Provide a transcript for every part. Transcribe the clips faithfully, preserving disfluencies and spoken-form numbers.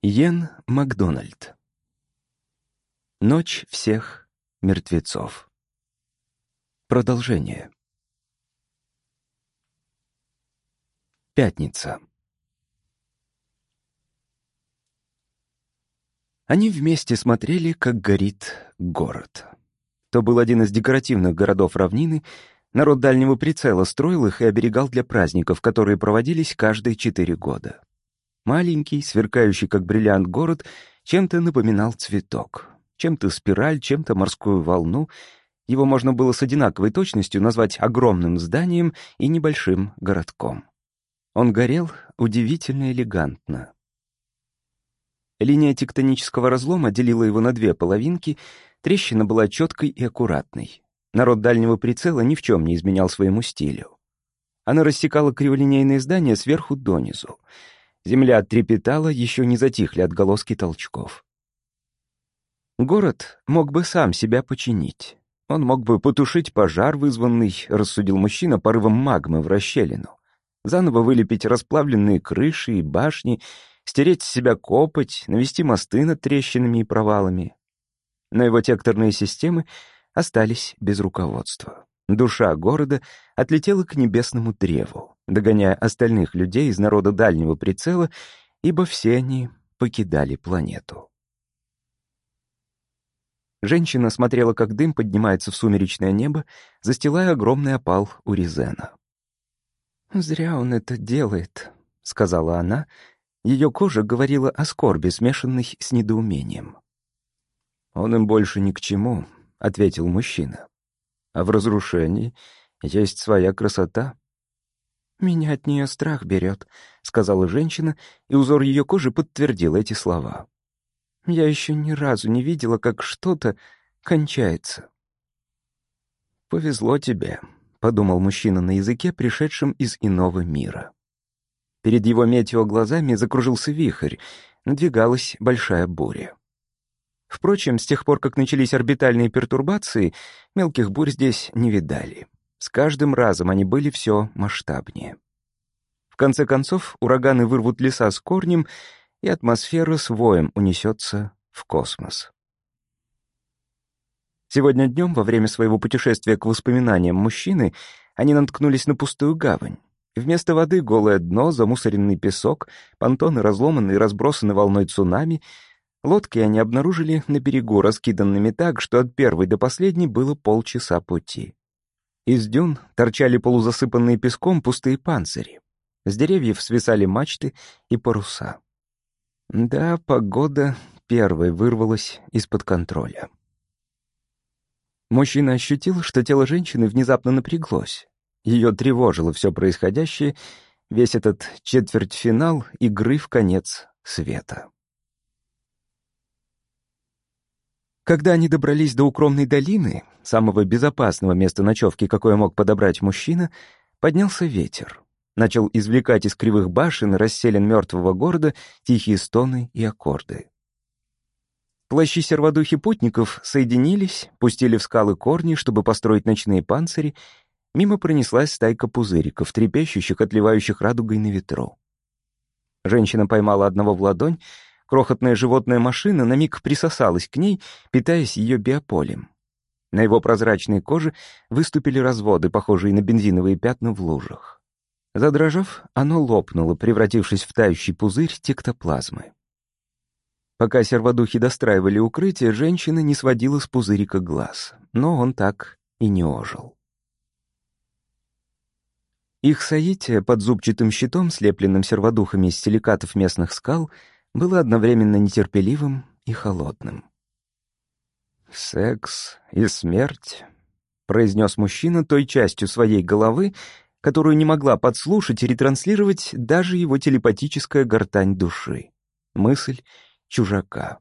Йен Макдональд. Ночь всех мертвецов. Продолжение. Пятница. Они вместе смотрели, как горит город. То был один из декоративных городов равнины. Народ дальнего прицела строил их и оберегал для праздников, которые проводились каждые четыре года. Маленький, сверкающий как бриллиант город чем-то напоминал цветок, чем-то спираль, чем-то морскую волну. Его можно было с одинаковой точностью назвать огромным зданием и небольшим городком. Он горел удивительно элегантно. Линия тектонического разлома делила его на две половинки, трещина была четкой и аккуратной. Народ дальнего прицела ни в чем не изменял своему стилю. Она рассекала криволинейные здания сверху донизу. Земля трепетала, еще не затихли отголоски толчков. Город мог бы сам себя починить. Он мог бы потушить пожар, вызванный, рассудил мужчина, порывом магмы в расщелину, заново вылепить расплавленные крыши и башни, стереть с себя копоть, навести мосты над трещинами и провалами. Но его текторные системы остались без руководства. Душа города отлетела к небесному древу, догоняя остальных людей из народа дальнего прицела, ибо все они покидали планету. Женщина смотрела, как дым поднимается в сумеречное небо, застилая огромный опал Уризена. «Зря он это делает», — сказала она. Ее кожа говорила о скорби, смешанной с недоумением. «Он им больше ни к чему», — ответил мужчина. «А в разрушении есть своя красота». «Меня от нее страх берет», — сказала женщина, и узор ее кожи подтвердил эти слова. «Я еще ни разу не видела, как что-то кончается». «Повезло тебе», — подумал мужчина на языке, пришедшем из иного мира. Перед его метео глазами закружился вихрь, надвигалась большая буря. Впрочем, с тех пор, как начались орбитальные пертурбации, мелких бурь здесь не видали. С каждым разом они были все масштабнее. В конце концов, ураганы вырвут леса с корнем, и атмосфера с воем унесется в космос. Сегодня днем, во время своего путешествия к воспоминаниям мужчины, они наткнулись на пустую гавань. Вместо воды голое дно, замусоренный песок, понтоны разломаны и разбросаны волной цунами. Лодки они обнаружили на берегу, раскиданными так, что от первой до последней было полчаса пути. Из дюн торчали полузасыпанные песком пустые панцири. С деревьев свисали мачты и паруса. Да, погода первой вырвалась из-под контроля. Мужчина ощутил, что тело женщины внезапно напряглось. Ее тревожило все происходящее, весь этот четвертьфинал игры в конец света. Когда они добрались до укромной долины, самого безопасного места ночевки, какое мог подобрать мужчина, поднялся ветер. Начал извлекать из кривых башен и расселен мертвого города тихие стоны и аккорды. Плащи серводухи путников соединились, пустили в скалы корни, чтобы построить ночные панцири. Мимо пронеслась стайка пузыриков, трепещущих, отливающих радугой на ветру. Женщина поймала одного в ладонь. Крохотная животная машина на миг присосалась к ней, питаясь ее биополем. На его прозрачной коже выступили разводы, похожие на бензиновые пятна в лужах. Задрожав, оно лопнуло, превратившись в тающий пузырь тектоплазмы. Пока серводухи достраивали укрытие, женщина не сводила с пузырика глаз, но он так и не ожил. Их соитие под зубчатым щитом, слепленным серводухами из силикатов местных скал, было одновременно нетерпеливым и холодным. «Секс и смерть», — произнес мужчина той частью своей головы, которую не могла подслушать и ретранслировать даже его телепатическая гортань души. Мысль чужака.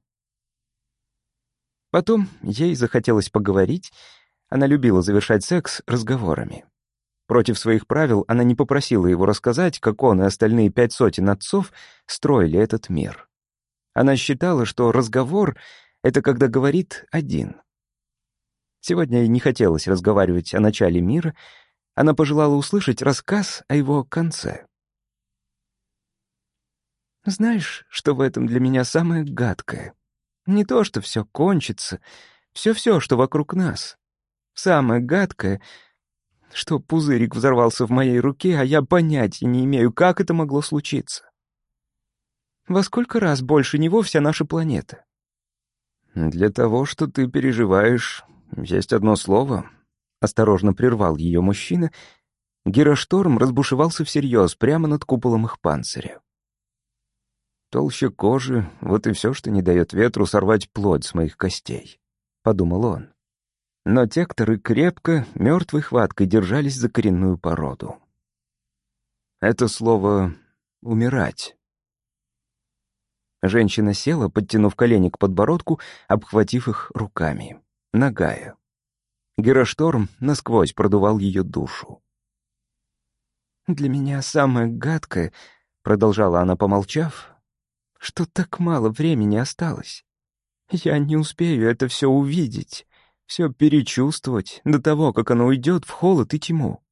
Потом ей захотелось поговорить. Она любила завершать секс разговорами. Против своих правил она не попросила его рассказать, как он и остальные пять сотен отцов строили этот мир. Она считала, что разговор — это когда говорит один. Сегодня ей не хотелось разговаривать о начале мира. Она пожелала услышать рассказ о его конце. Знаешь, что в этом для меня самое гадкое? Не то, что все кончится, все-все, что вокруг нас. Самое гадкое, что пузырик взорвался в моей руке, а я понятия не имею, как это могло случиться. Во сколько раз больше него вся наша планета? Для того, что ты переживаешь, есть одно слово. Осторожно прервал ее мужчина. Гирошторм разбушевался всерьез прямо над куполом их панциря. Толща кожи — вот и все, что не дает ветру сорвать плоть с моих костей, — подумал он. Но текторы крепко, мертвой хваткой держались за коренную породу. Это слово «умирать». Женщина села, подтянув колени к подбородку, обхватив их руками. Нагая. Гирошторм насквозь продувал ее душу. «Для меня самое гадкое», — продолжала она, помолчав, — «что так мало времени осталось. Я не успею это все увидеть, все перечувствовать до того, как оно уйдет в холод и тьму».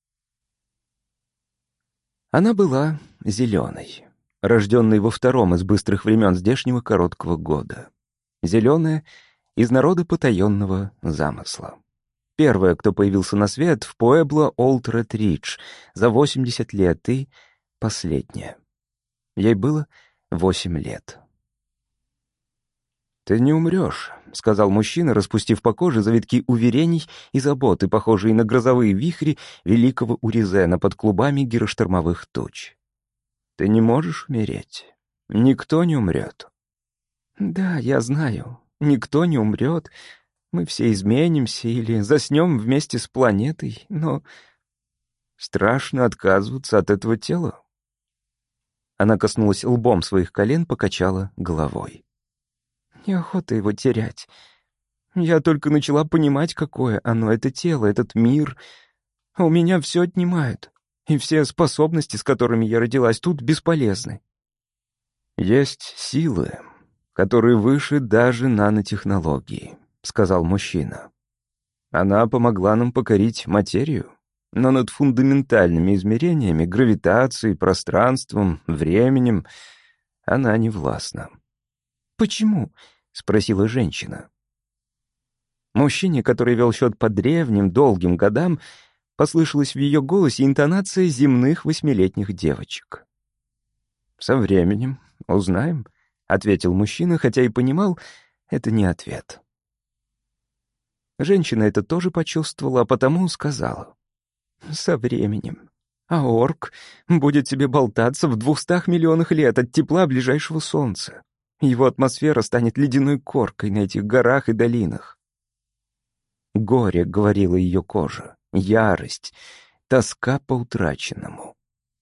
Она была зеленой, рожденной во втором из быстрых времен здешнего короткого года. Зеленая из народа потаенного замысла. Первая, кто появился на свет в Пуэбло Олд-Ред-Ридж за восемьдесят лет, и последняя. Ей было восемь лет. «Ты не умрешь», — сказал мужчина, распустив по коже завитки уверений и заботы, похожие на грозовые вихри великого Уризена под клубами гироштормовых туч. «Ты не можешь умереть. Никто не умрет». «Да, я знаю. Никто не умрет. Мы все изменимся или заснем вместе с планетой, но страшно отказываться от этого тела». Она коснулась лбом своих колен, покачала головой. «Неохота его терять. Я только начала понимать, какое оно, это тело, этот мир. А у меня все отнимают, и все способности, с которыми я родилась, тут бесполезны». «Есть силы, которые выше даже нанотехнологии», — сказал мужчина. «Она помогла нам покорить материю, но над фундаментальными измерениями, гравитацией, пространством, временем она не властна». «Почему?» — спросила женщина. Мужчине, который вел счет по древним, долгим годам, послышалась в ее голосе интонация земных восьмилетних девочек. «Со временем узнаем», — ответил мужчина, хотя и понимал, это не ответ. Женщина это тоже почувствовала, а потому сказала: «Со временем. А орк будет себе болтаться в двухстах миллионах лет от тепла ближайшего солнца. Его атмосфера станет ледяной коркой на этих горах и долинах». Горе, говорила ее кожа, ярость, тоска по утраченному.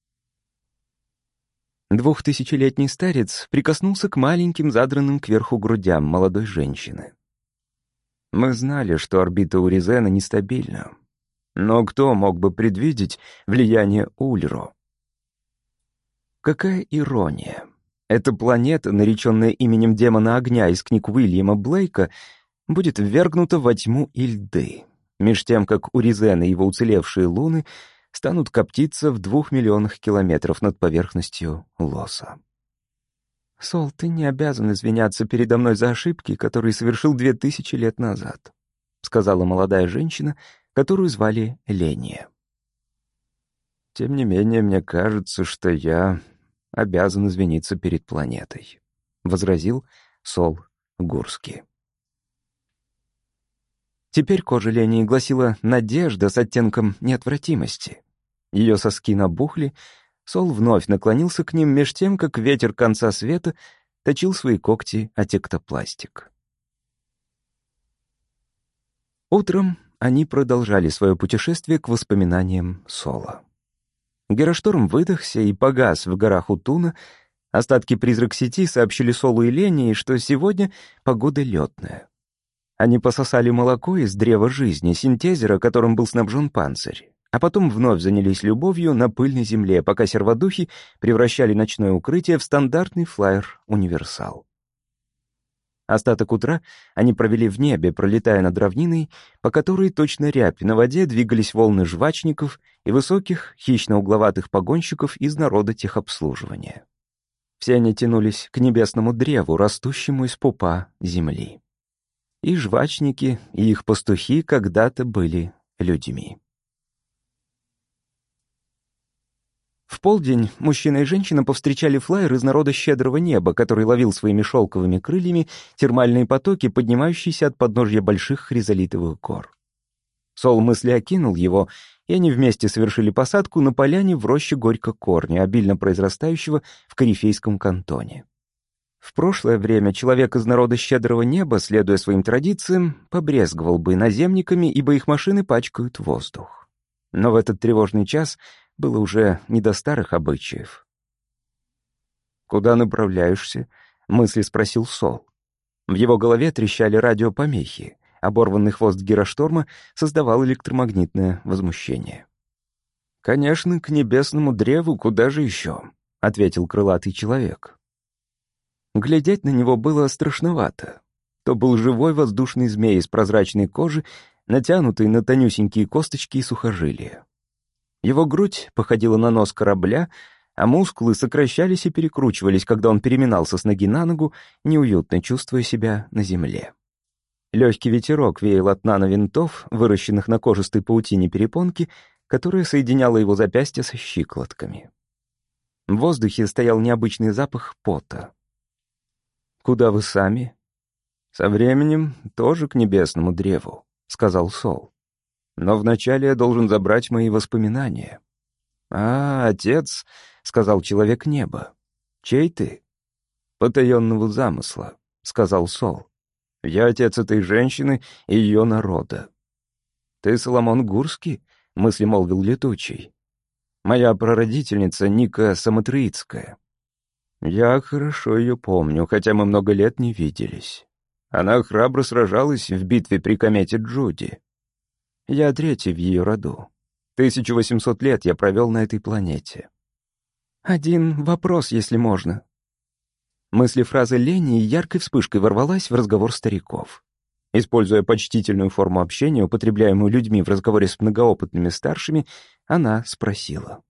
Двухтысячелетний старец прикоснулся к маленьким задранным кверху грудям молодой женщины. Мы знали, что орбита Уризена нестабильна. Но кто мог бы предвидеть влияние Ульро? Какая ирония. Эта планета, нареченная именем демона огня из книг Уильяма Блейка, будет ввергнута во тьму и льды, меж тем, как Уризен и его уцелевшие луны станут коптиться в двух миллионах километров над поверхностью Лоса. «Сол, ты не обязан извиняться передо мной за ошибки, которые совершил две тысячи лет назад», — сказала молодая женщина, которую звали Ления. «Тем не менее, мне кажется, что я обязан извиниться перед планетой», — возразил Сол Гурский. Теперь кожа Лении гласила «надежда» с оттенком неотвратимости. Ее соски набухли, Сол вновь наклонился к ним, меж тем, как ветер конца света точил свои когти о тектопластик. Утром они продолжали свое путешествие к воспоминаниям Сола. Гирошторм выдохся и погас в горах Утуна. Остатки призрак-сети сообщили Солу и Лении, что сегодня погода летная. Они пососали молоко из древа жизни, синтезера, которым был снабжен панцирь, а потом вновь занялись любовью на пыльной земле, пока серводухи превращали ночное укрытие в стандартный флайер-универсал. Остаток утра они провели в небе, пролетая над равниной, по которой точно рябь на воде двигались волны жвачников и высоких, хищно-угловатых погонщиков из народа техобслуживания. Все они тянулись к небесному древу, растущему из пупа земли. И жвачники, и их пастухи когда-то были людьми. В полдень мужчина и женщина повстречали флайер из народа щедрого неба, который ловил своими шелковыми крыльями термальные потоки, поднимающиеся от подножья больших хризолитовых гор. Сол мысли окинул его, и они вместе совершили посадку на поляне в роще горько-корня, обильно произрастающего в корифейском кантоне. В прошлое время человек из народа щедрого неба, следуя своим традициям, побрезговал бы наземниками, ибо их машины пачкают воздух. Но в этот тревожный час было уже не до старых обычаев. «Куда направляешься?» — мысли спросил Сол. В его голове трещали радиопомехи. Оборванный хвост гирошторма создавал электромагнитное возмущение. «Конечно, к небесному древу, куда же еще?» — ответил крылатый человек. Глядеть на него было страшновато. То был живой воздушный змей из прозрачной кожи, натянутый на тонюсенькие косточки и сухожилия. Его грудь походила на нос корабля, а мускулы сокращались и перекручивались, когда он переминался с ноги на ногу, неуютно чувствуя себя на земле. Легкий ветерок веял от нановинтов, выращенных на кожистой паутине перепонки, которая соединяла его запястья со щиколотками. В воздухе стоял необычный запах пота. «Куда вы сами?» «Со временем тоже к небесному древу», — сказал Сол. «Но вначале я должен забрать мои воспоминания». «А, отец», — сказал человек неба. «Чей ты?» «Потаенного замысла», — сказал Сол. «Я отец этой женщины и ее народа». «Ты Соломон Гурский?» — мысли молвил летучий. «Моя прародительница Ника Самотриицкая. Я хорошо ее помню, хотя мы много лет не виделись. Она храбро сражалась в битве при комете Джуди. Я третий в ее роду. тысяча восемьсот лет я провел на этой планете». «Один вопрос, если можно». Мысли фразы Лени яркой вспышкой ворвалась в разговор стариков. Используя почтительную форму общения, употребляемую людьми в разговоре с многоопытными старшими, она спросила.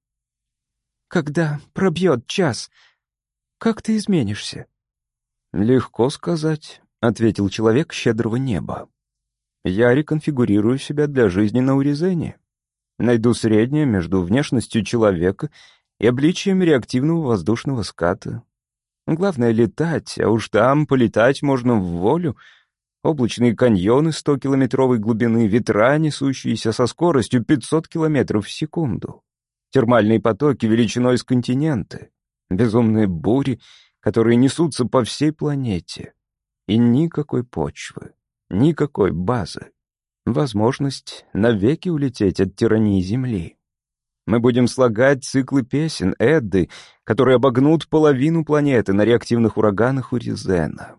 «Когда пробьет час, как ты изменишься?» «Легко сказать», — ответил человек щедрого неба. «Я реконфигурирую себя для жизни на Уризене. Найду среднее между внешностью человека и обличием реактивного воздушного ската. Главное — летать, а уж там полетать можно в волю. Облачные каньоны стокилометровой глубины, ветра, несущиеся со скоростью пятьсот километров в секунду. Термальные потоки величиной с континенты. Безумные бури, которые несутся по всей планете. И никакой почвы, никакой базы. Возможность навеки улететь от тирании Земли. Мы будем слагать циклы песен, Эдды, которые обогнут половину планеты на реактивных ураганах Уризена.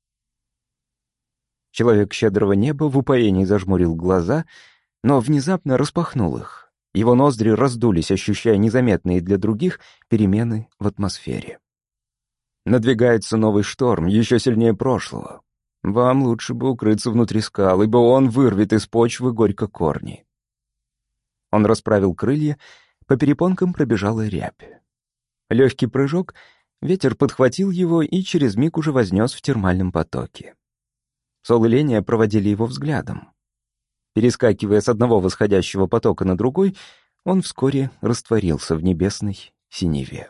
Человек щедрого неба в упоении зажмурил глаза, но внезапно распахнул их. Его ноздри раздулись, ощущая незаметные для других перемены в атмосфере. Надвигается новый шторм, еще сильнее прошлого. Вам лучше бы укрыться внутри скал, ибо он вырвет из почвы горько корни. Он расправил крылья, по перепонкам пробежала рябь. Легкий прыжок, ветер подхватил его и через миг уже вознес в термальном потоке. Сол и Ления проводили его взглядом. Перескакивая с одного восходящего потока на другой, он вскоре растворился в небесной синеве.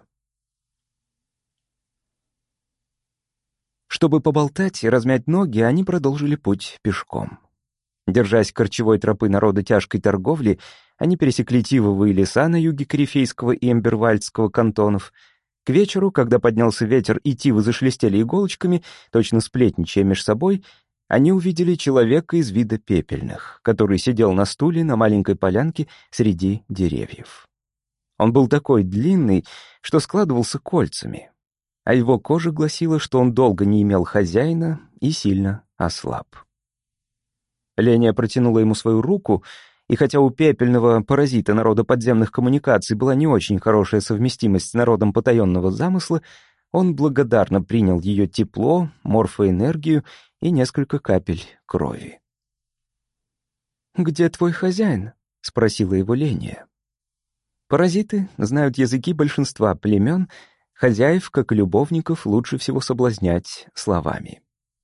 Чтобы поболтать и размять ноги, они продолжили путь пешком. Держась корчевой тропы народа тяжкой торговли, они пересекли тивовые леса на юге Корифейского и Эмбервальдского кантонов. К вечеру, когда поднялся ветер и тивы зашелестели иголочками, точно сплетничая меж собой, они увидели человека из вида пепельных, который сидел на стуле на маленькой полянке среди деревьев. Он был такой длинный, что складывался кольцами, а его кожа гласила, что он долго не имел хозяина и сильно ослаб. Ления протянула ему свою руку, и хотя у пепельного паразита народа подземных коммуникаций была не очень хорошая совместимость с народом потаенного замысла, он благодарно принял ее тепло, морфоэнергию и несколько капель крови. «Где твой хозяин?» — спросила его Ления. Паразиты знают языки большинства племен, Хозяев, как и любовников, лучше всего соблазнять словами.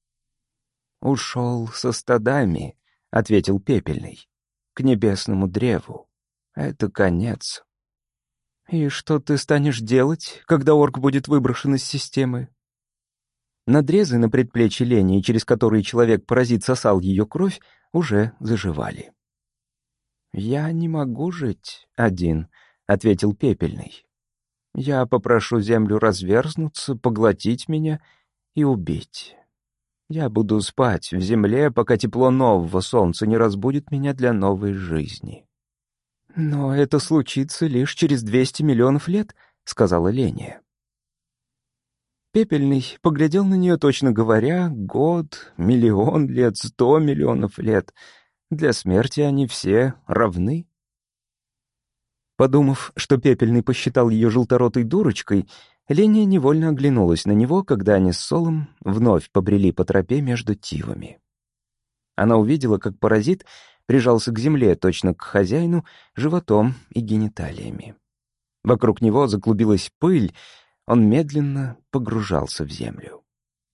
«Ушел со стадами», — ответил Пепельный, — «к небесному древу. Это конец». «И что ты станешь делать, когда орк будет выброшен из системы?» Надрезы на предплечье Лени, через которые человек-паразит сосал ее кровь, уже заживали. «Я не могу жить один», — ответил Пепельный. «Я попрошу землю разверзнуться, поглотить меня и убить. Я буду спать в земле, пока тепло нового солнца не разбудит меня для новой жизни». «Но это случится лишь через двести миллионов лет», — сказала Леня. Пепельный поглядел на нее, точно говоря, год, миллион лет, сто миллионов лет. Для смерти они все равны. Подумав, что Пепельный посчитал ее желторотой дурочкой, Леня невольно оглянулась на него, когда они с Солом вновь побрели по тропе между тивами. Она увидела, как паразит прижался к земле, точно к хозяину, животом и гениталиями. Вокруг него заклубилась пыль, он медленно погружался в землю.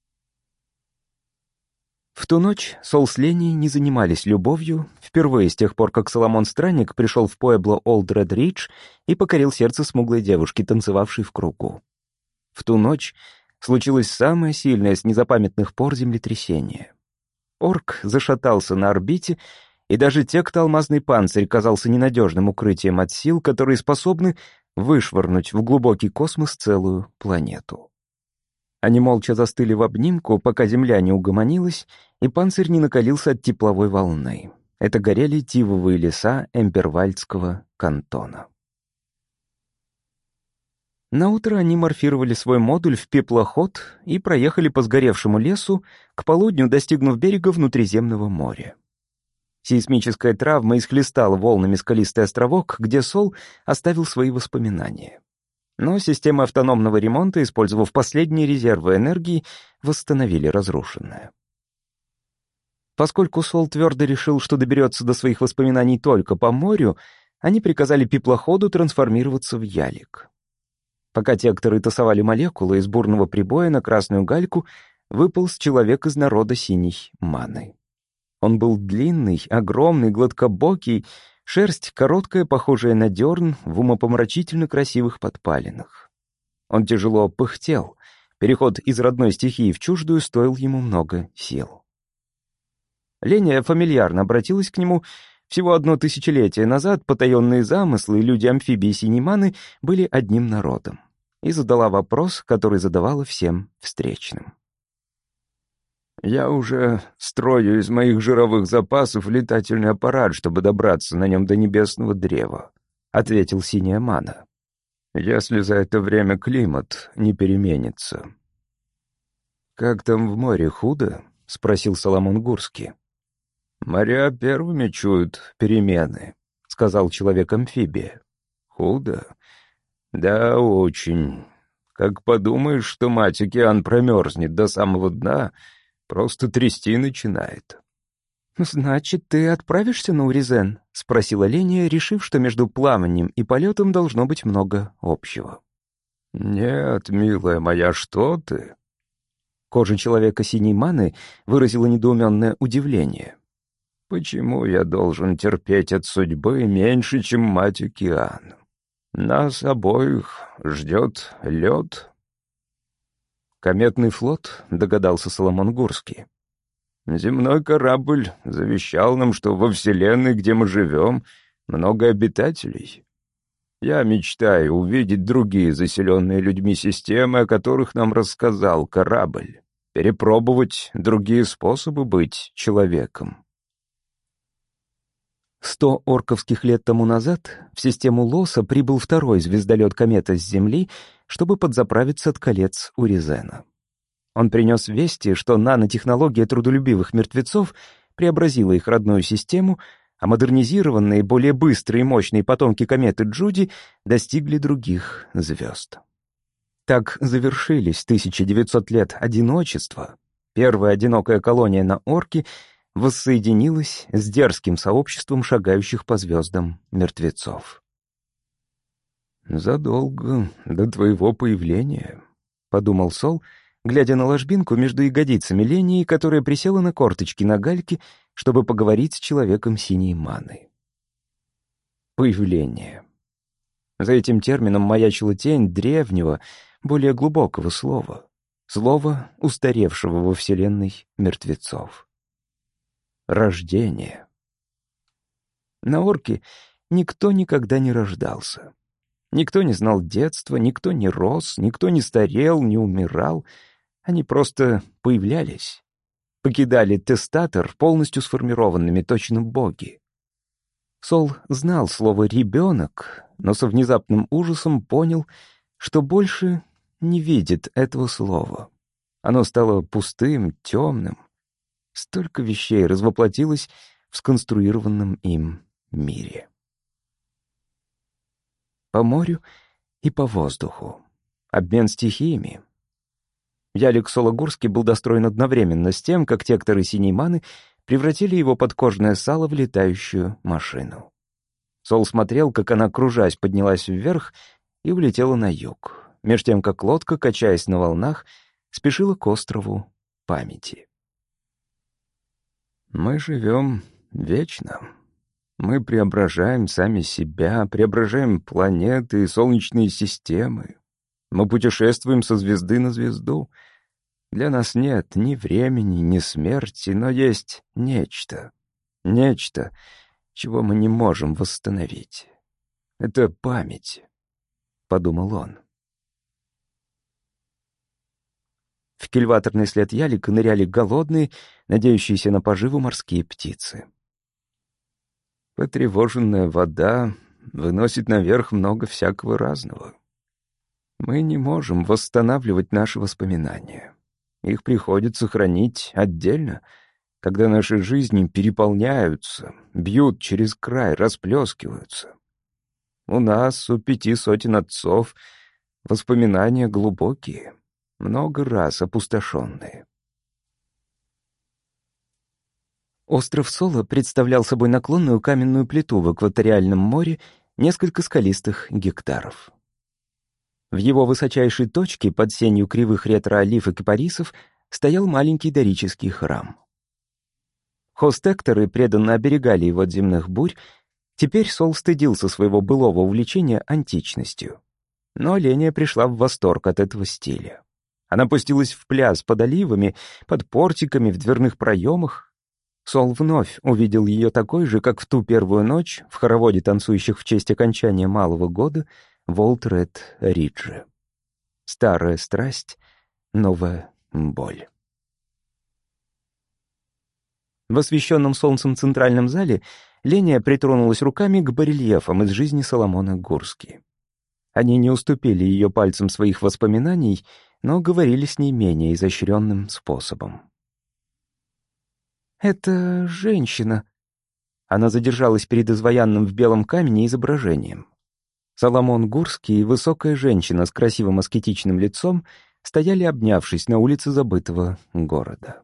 В ту ночь Сол с Леней не занимались любовью, впервые с тех пор, как Соломон Странник пришел в Пуэбло Олд Ред Ридж и покорил сердце смуглой девушки, танцевавшей в кругу. В ту ночь случилось самое сильное с незапамятных пор землетрясение. Орк зашатался на орбите, и даже тект-алмазный панцирь казался ненадежным укрытием от сил, которые способны вышвырнуть в глубокий космос целую планету. Они молча застыли в обнимку, пока Земля не угомонилась, и панцирь не накалился от тепловой волны. Это горели тивовые леса Эмпервальдского кантона. Наутро они морфировали свой модуль в пеплоход и проехали по сгоревшему лесу, к полудню достигнув берега внутриземного моря. Сейсмическая травма исхлестала волнами скалистый островок, где Сол оставил свои воспоминания. Но системы автономного ремонта, использовав последние резервы энергии, восстановили разрушенное. Поскольку Сол твердо решил, что доберется до своих воспоминаний только по морю, они приказали пеплоходу трансформироваться в ялик. Пока текторы тасовали молекулы из бурного прибоя на красную гальку, выполз человек из народа синей маны. Он был длинный, огромный, гладкобокий, шерсть короткая, похожая на дерн, в умопомрачительно красивых подпалинах. Он тяжело пыхтел. Переход из родной стихии в чуждую стоил ему много сил. Леня фамильярно обратилась к нему. Всего одно тысячелетие назад потаенные замыслы люди-амфибии Синеманы были одним народом. И задала вопрос, который задавала всем встречным. «Я уже строю из моих жировых запасов летательный аппарат, чтобы добраться на нем до небесного древа», — ответил Синяя Мана. «Если за это время климат не переменится». «Как там в море, худо?» — спросил Соломон Гурский. «Моря первыми чуют перемены», — сказал человек-амфибия. «Худо? Да, очень. Как подумаешь, что мать-океан промерзнет до самого дна, просто трясти начинает». «Значит, ты отправишься на Уризен?» — спросила Леня, решив, что между плаванием и полетом должно быть много общего. «Нет, милая моя, что ты?» Кожа человека синей маны выразила недоуменное удивление. «Почему я должен терпеть от судьбы меньше, чем мать-океан? Нас обоих ждет лед». «Кометный флот», — догадался Соломон Гурский. «Земной корабль завещал нам, что во Вселенной, где мы живем, много обитателей. Я мечтаю увидеть другие заселенные людьми системы, о которых нам рассказал корабль, перепробовать другие способы быть человеком». Сто орковских лет тому назад в систему Лоса прибыл второй звездолет кометы с Земли, чтобы подзаправиться от колец Уризена. Он принес вести, что нанотехнология трудолюбивых мертвецов преобразила их родную систему, а модернизированные, более быстрые и мощные потомки кометы Джуди достигли других звезд. Так завершились тысяча девятьсот лет одиночества. Первая одинокая колония на Орке воссоединилась с дерзким сообществом шагающих по звездам мертвецов. «Задолго до твоего появления», — подумал Сол, глядя на ложбинку между ягодицами Лении, которая присела на корточки на гальке, чтобы поговорить с человеком синей маны. Появление. За этим термином маячила тень древнего, более глубокого слова. Слова, устаревшего во вселенной мертвецов. Рождение. На Орке никто никогда не рождался. Никто не знал детства, никто не рос, никто не старел, не умирал. Они просто появлялись. Покидали тестатор полностью сформированными, точно боги. Сол знал слово «ребенок», но со внезапным ужасом понял, что больше не видит этого слова. Оно стало пустым, темным. Столько вещей развоплотилось в сконструированном им мире. По морю и по воздуху. Обмен стихиями. Ялик Сологурский был достроен одновременно с тем, как текторы синей маны превратили его подкожное сало в летающую машину. Сол смотрел, как она, кружась, поднялась вверх и улетела на юг, меж тем, как лодка, качаясь на волнах, спешила к острову памяти. Мы живем вечно. Мы преображаем сами себя, преображаем планеты и солнечные системы. Мы путешествуем со звезды на звезду. Для нас нет ни времени, ни смерти, но есть нечто. Нечто, чего мы не можем восстановить. Это память, — подумал он. В кильваторный след ялика ныряли голодные, надеющиеся на поживу морские птицы. Потревоженная вода выносит наверх много всякого разного. Мы не можем восстанавливать наши воспоминания. Их приходится хранить отдельно, когда наши жизни переполняются, бьют через край, расплескиваются. У нас, у пяти сотен отцов, воспоминания глубокие, много раз опустошенные. Остров Соло представлял собой наклонную каменную плиту в экваториальном море, несколько скалистых гектаров. В его высочайшей точке, под сенью кривых ретро-олив и кипарисов, стоял маленький дорический храм. Хостекторы преданно оберегали его от земных бурь. Теперь Сол стыдился своего былого увлечения античностью. Но Леня пришла в восторг от этого стиля. Она пустилась в пляс под оливами, под портиками, в дверных проемах. Сол вновь увидел ее такой же, как в ту первую ночь в хороводе танцующих в честь окончания Малого года в Олд-Ред-Ридже. Старая страсть, новая боль. В освещенном солнцем центральном зале Леня притронулась руками к барельефам из жизни Соломона Гурски. Они не уступили ее пальцам своих воспоминаний, но говорили с ней менее изощренным способом. «Это женщина». Она задержалась перед изваянным в белом камне изображением. Соломон Гурский и высокая женщина с красивым аскетичным лицом стояли, обнявшись, на улице забытого города.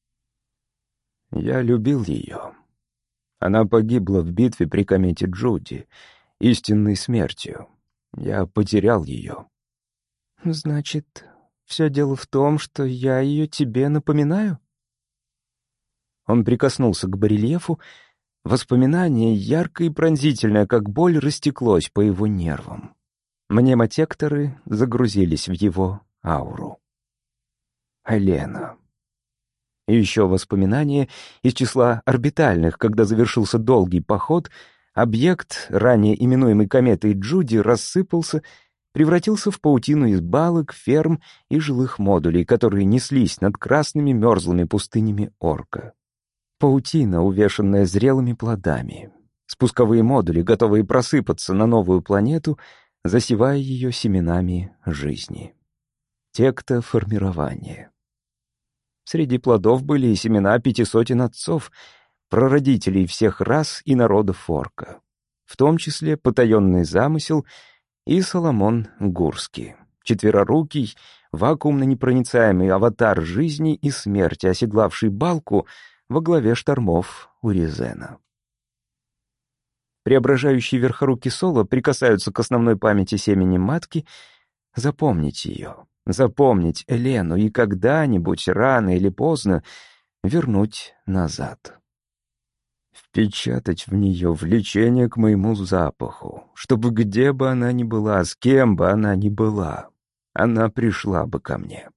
Я любил ее. Она погибла в битве при комете Джуди, истинной смертью. Я потерял ее. «Значит, все дело в том, что я ее тебе напоминаю?» Он прикоснулся к барельефу. Воспоминание, яркое и пронзительное, как боль, растеклось по его нервам. Мнемотекторы загрузились в его ауру. Елена. И еще воспоминания из числа орбитальных, когда завершился долгий поход, объект, ранее именуемый кометой Джуди, рассыпался, превратился в паутину из балок, ферм и жилых модулей, которые неслись над красными мерзлыми пустынями Орка. Паутина, увешанная зрелыми плодами. Спусковые модули, готовые просыпаться на новую планету, засевая ее семенами жизни. Тектоформирование. Среди плодов были и семена пяти сотен отцов, прародителей всех рас и народов Орка, в том числе потаенный замысел и Соломон Гурский, четверорукий, вакуумно-непроницаемый аватар жизни и смерти, оседлавший балку во главе штормов Уризена. Преображающие верхоруки Соло прикасаются к основной памяти семени матки. Запомнить ее, запомнить Элену и когда-нибудь, рано или поздно, вернуть назад. Впечатать в нее влечение к моему запаху, чтобы где бы она ни была, с кем бы она ни была, она пришла бы ко мне.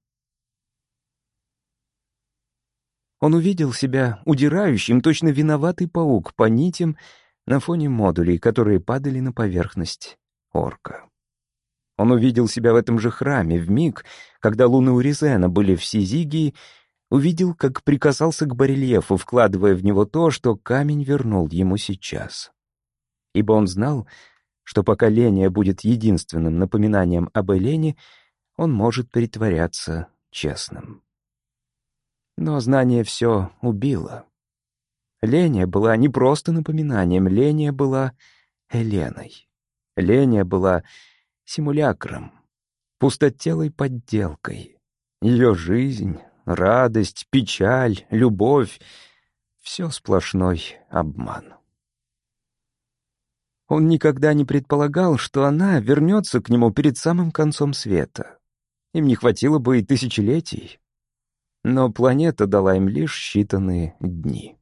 Он увидел себя удирающим, точно виноватый паук по нитям на фоне модулей, которые падали на поверхность орка. Он увидел себя в этом же храме в миг, когда луны Уризена были в Сизигии, увидел, как прикасался к барельефу, вкладывая в него то, что камень вернул ему сейчас. Ибо он знал, что пока Ления будет единственным напоминанием об Элене, он может притворяться честным. Но знание все убило. Ления была не просто напоминанием, Ления была Эленой. Ления была симулякром, пустотелой подделкой. Ее жизнь, радость, печаль, любовь — все сплошной обман. Он никогда не предполагал, что она вернется к нему перед самым концом света. Им не хватило бы и тысячелетий. Но планета дала им лишь считанные дни.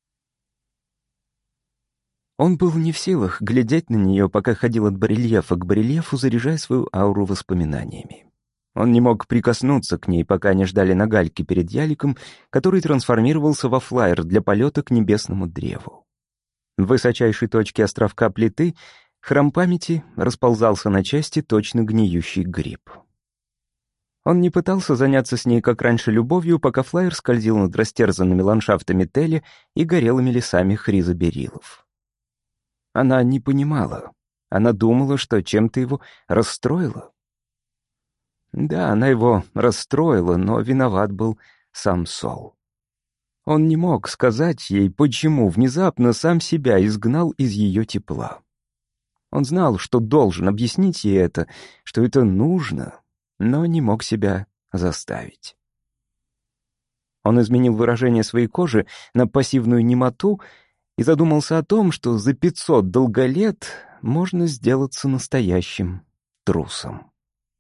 Он был не в силах глядеть на нее, пока ходил от барельефа к барельефу, заряжая свою ауру воспоминаниями. Он не мог прикоснуться к ней, пока они ждали на гальке перед яликом, который трансформировался во флайер для полета к небесному древу. В высочайшей точке островка плиты храм памяти расползался на части точно гниющий гриб. Он не пытался заняться с ней, как раньше, любовью, пока флайер скользил над растерзанными ландшафтами Тели и горелыми лесами хризоберилов. Она не понимала. Она думала, что чем-то его расстроила. Да, она его расстроила, но виноват был сам Сол. Он не мог сказать ей, почему внезапно сам себя изгнал из ее тепла. Он знал, что должен объяснить ей это, что это нужно, но не мог себя заставить. Он изменил выражение своей кожи на пассивную немоту и задумался о том, что за пятьсот долголет можно сделаться настоящим трусом.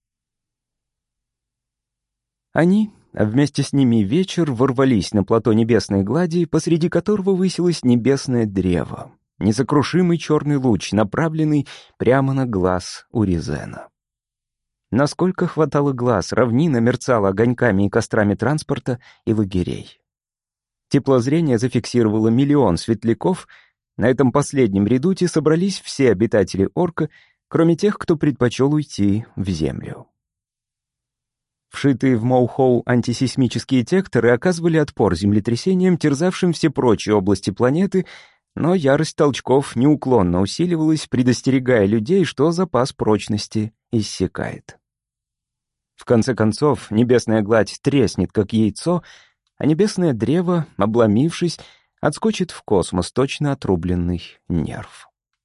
Они, а вместе с ними вечер, ворвались на плато небесной глади, посреди которого высилось небесное древо, несокрушимый черный луч, направленный прямо на глаз Уризена. Насколько хватало глаз, равнина мерцала огоньками и кострами транспорта и лагерей. Теплозрение зафиксировало миллион светляков. На этом последнем редуте собрались все обитатели Орка, кроме тех, кто предпочел уйти в землю. Вшитые в Моухоу антисейсмические детекторы оказывали отпор землетрясениям, терзавшим все прочие области планеты, но ярость толчков неуклонно усиливалась, предостерегая людей, что запас прочности иссякает. В конце концов, небесная гладь треснет, как яйцо, а небесное древо, обломившись, отскочит в космос, точно отрубленный нерв.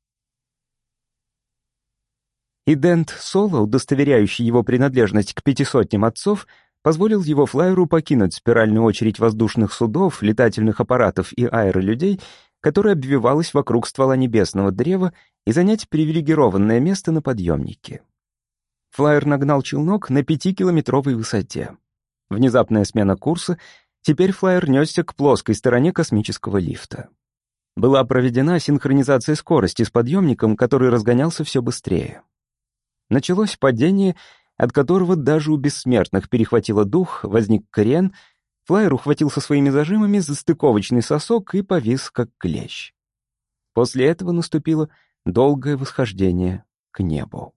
Идент Соло, удостоверяющий его принадлежность к пяти сотням отцов, позволил его флайеру покинуть спиральную очередь воздушных судов, летательных аппаратов и аэролюдей, которая обвивалась вокруг ствола небесного древа, и занять привилегированное место на подъемнике. Флайер нагнал челнок на пятикилометровой высоте. Внезапная смена курса. Теперь флайер несся к плоской стороне космического лифта. Была проведена синхронизация скорости с подъемником, который разгонялся все быстрее. Началось падение, от которого даже у бессмертных перехватило дух, возник крен, флайер ухватился своими зажимами за стыковочный сосок и повис, как клещ. После этого наступило долгое восхождение к небу.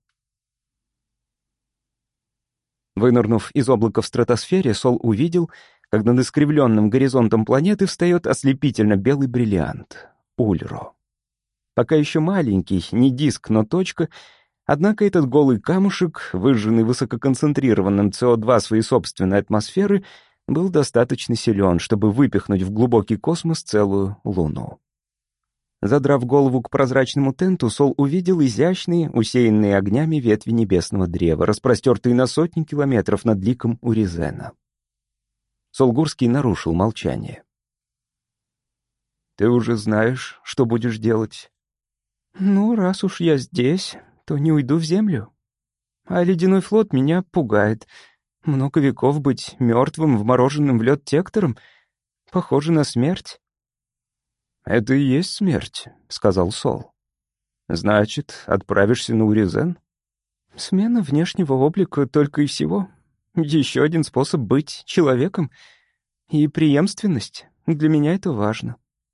Вынырнув из облака в стратосфере, Сол увидел, как над искривленным горизонтом планеты встает ослепительно белый бриллиант — Ульро. Пока еще маленький, не диск, но точка, однако этот голый камушек, выжженный высококонцентрированным С О два своей собственной атмосферы, был достаточно силен, чтобы выпихнуть в глубокий космос целую Луну. Задрав голову к прозрачному тенту, Сол увидел изящные, усеянные огнями ветви небесного древа, распростертые на сотни километров над ликом Уризена. Солгурский нарушил молчание. «Ты уже знаешь, что будешь делать?» «Ну, раз уж я здесь, то не уйду в землю. А ледяной флот меня пугает. Много веков быть мертвым, вмороженным в лед тектором похоже на смерть». «Это и есть смерть», — сказал Сол. «Значит, отправишься на Уризен?» «Смена внешнего облика только и всего. Еще один способ быть человеком. И преемственность. Для меня это важно».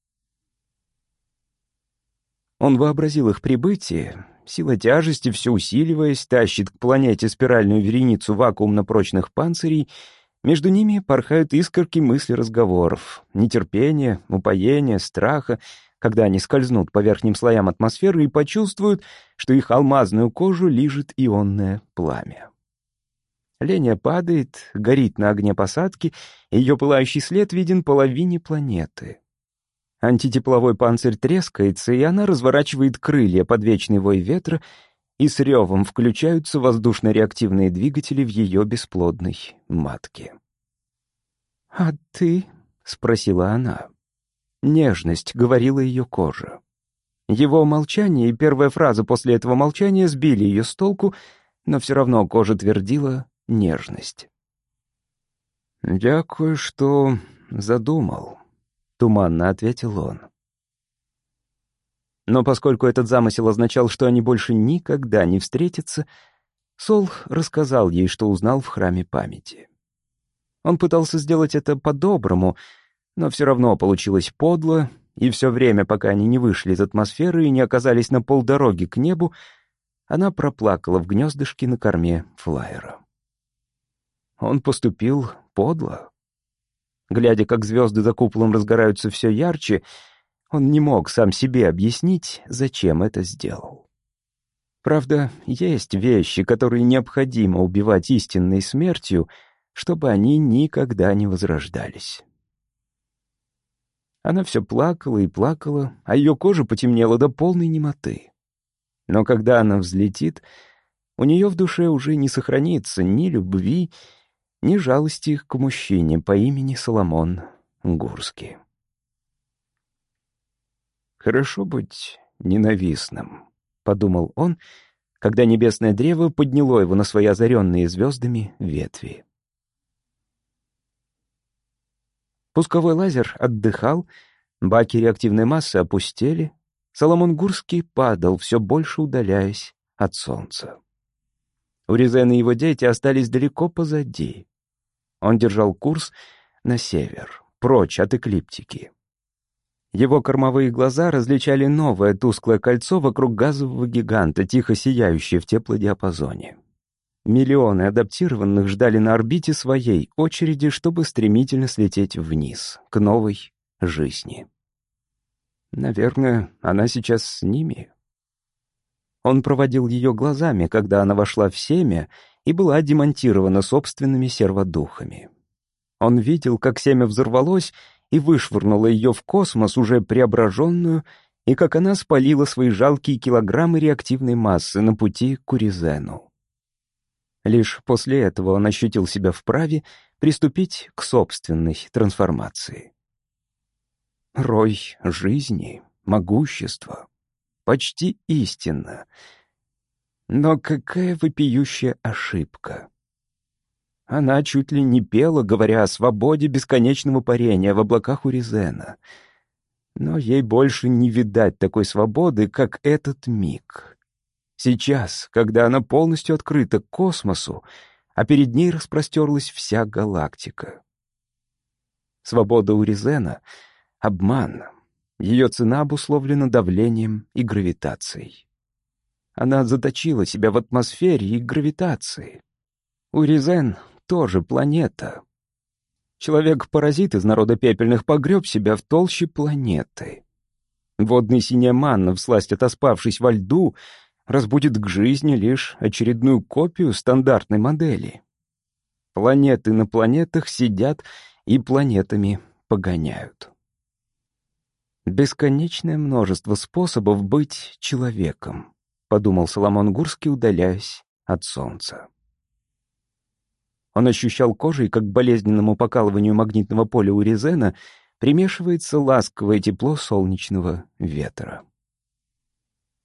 Он вообразил их прибытие. Сила тяжести, все усиливаясь, тащит к планете спиральную вереницу вакуумно-прочных панцирей. Между ними порхают искорки мысли разговоров, нетерпения, упоения, страха, когда они скользнут по верхним слоям атмосферы и почувствуют, что их алмазную кожу лижет ионное пламя. Леня падает, горит на огне посадки, и ее пылающий след виден половине планеты. Антитепловой панцирь трескается, и она разворачивает крылья под вечный вой ветра, и с ревом включаются воздушно-реактивные двигатели в ее бесплодной матке. «А ты?» — спросила она. Нежность говорила ее кожа. Его молчание и первая фраза после этого молчания сбили ее с толку, но все равно кожа твердила нежность. «Я кое-что задумал», — туманно ответил он. Но поскольку этот замысел означал, что они больше никогда не встретятся, Сол рассказал ей, что узнал в храме памяти. Он пытался сделать это по-доброму, но все равно получилось подло, и все время, пока они не вышли из атмосферы и не оказались на полдороги к небу, она проплакала в гнездышке на корме флайера. Он поступил подло. Глядя, как звезды за куполом разгораются все ярче, он не мог сам себе объяснить, зачем это сделал. Правда, есть вещи, которые необходимо убивать истинной смертью, чтобы они никогда не возрождались. Она все плакала и плакала, а ее кожа потемнела до полной немоты. Но когда она взлетит, у нее в душе уже не сохранится ни любви, ни жалости к мужчине по имени Соломон Гурский. «Хорошо быть ненавистным», — подумал он, когда небесное древо подняло его на свои озаренные звездами ветви. Пусковой лазер отдыхал, баки реактивной массы опустели, Соломон Гурский падал, все больше удаляясь от солнца. Уризен и его дети остались далеко позади. Он держал курс на север, прочь от эклиптики. Его кормовые глаза различали новое тусклое кольцо вокруг газового гиганта, тихо сияющее в теплодиапазоне. Миллионы адаптированных ждали на орбите своей очереди, чтобы стремительно слететь вниз, к новой жизни. Наверное, она сейчас с ними. Он проводил ее глазами, когда она вошла в семя и была демонтирована собственными серводухами. Он видел, как семя взорвалось и вышвырнуло ее в космос, уже преображенную, и как она спалила свои жалкие килограммы реактивной массы на пути к Уризену. Лишь после этого он ощутил себя вправе приступить к собственной трансформации. Рой жизни, могущества, почти истинно. Но какая вопиющая ошибка. Она чуть ли не пела, говоря о свободе бесконечного парения в облаках Уризена. Но ей больше не видать такой свободы, как этот миг. Сейчас, когда она полностью открыта к космосу, а перед ней распростерлась вся галактика. Свобода Уризена — обман. Ее цена обусловлена давлением и гравитацией. Она заточила себя в атмосфере и гравитации. Уризен — тоже планета. Человек-паразит из народа пепельных погреб себя в толще планеты. Водный синяя манна, всласть отоспавшись во льду, разбудит к жизни лишь очередную копию стандартной модели. Планеты на планетах сидят и планетами погоняют. «Бесконечное множество способов быть человеком», — подумал Соломон Гурский, удаляясь от солнца. Он ощущал кожей, как к болезненному покалыванию магнитного поля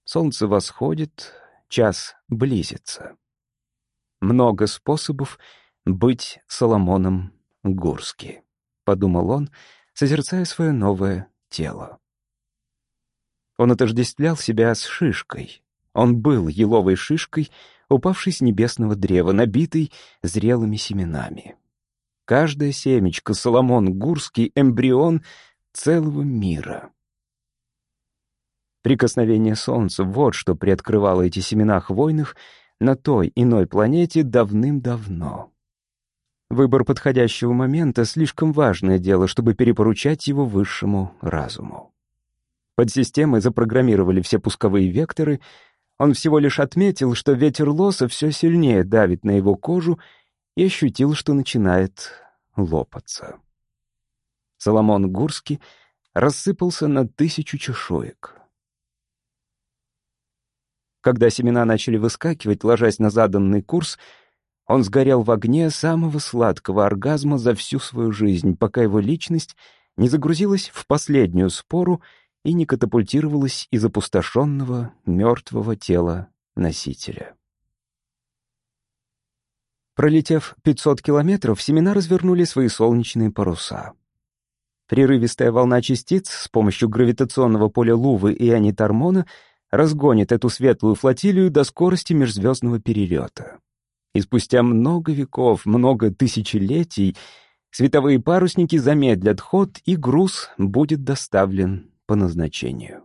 Солнце восходит, час близится. Много способов быть Соломоном Гурски, подумал он, созерцая свое новое тело. Он отождествлял себя с шишкой. Он был еловой шишкой, упавшей с небесного древа, набитой зрелыми семенами. Каждое семечко Соломон Гурский — эмбрион целого мира. Прикосновение солнца — вот что приоткрывало эти семена хвойных на той иной планете давным-давно. Выбор подходящего момента — слишком важное дело, чтобы перепоручать его высшему разуму. Подсистемы запрограммировали все пусковые векторы. Он всего лишь отметил, что ветер лоса все сильнее давит на его кожу, и ощутил, что начинает лопаться. Соломон Гурский рассыпался на тысячу чешуек. Когда семена начали выскакивать, ложась на заданный курс, он сгорел в огне самого сладкого оргазма за всю свою жизнь, пока его личность не загрузилась в последнюю спору и не катапультировалась из опустошенного, мертвого тела носителя. Пролетев пятьсот километров, семена развернули свои солнечные паруса. Прерывистая волна частиц с помощью гравитационного поля Лувы и Анитармона разгонит эту светлую флотилию до скорости межзвездного перелета. И спустя много веков, много тысячелетий световые парусники замедлят ход, и груз будет доставлен по назначению.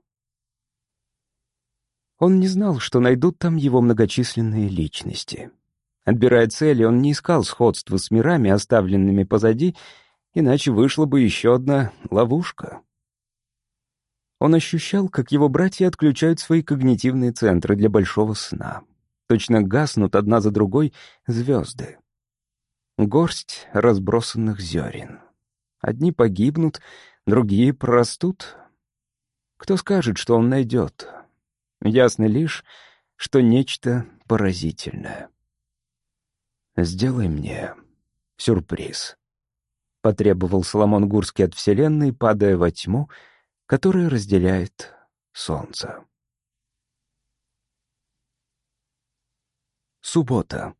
Он не знал, что найдут там его многочисленные личности. Отбирая цели, он не искал сходства с мирами, оставленными позади, иначе вышла бы еще одна ловушка. Он ощущал, как его братья отключают свои когнитивные центры для большого сна. Точно гаснут одна за другой звезды. Горсть разбросанных зерен. Одни погибнут, другие прорастут. Кто скажет, что он найдет? Ясно лишь, что нечто поразительное. «Сделай мне сюрприз», — потребовал Соломон Гурский от Вселенной, падая во тьму, которая разделяет солнце. Суббота.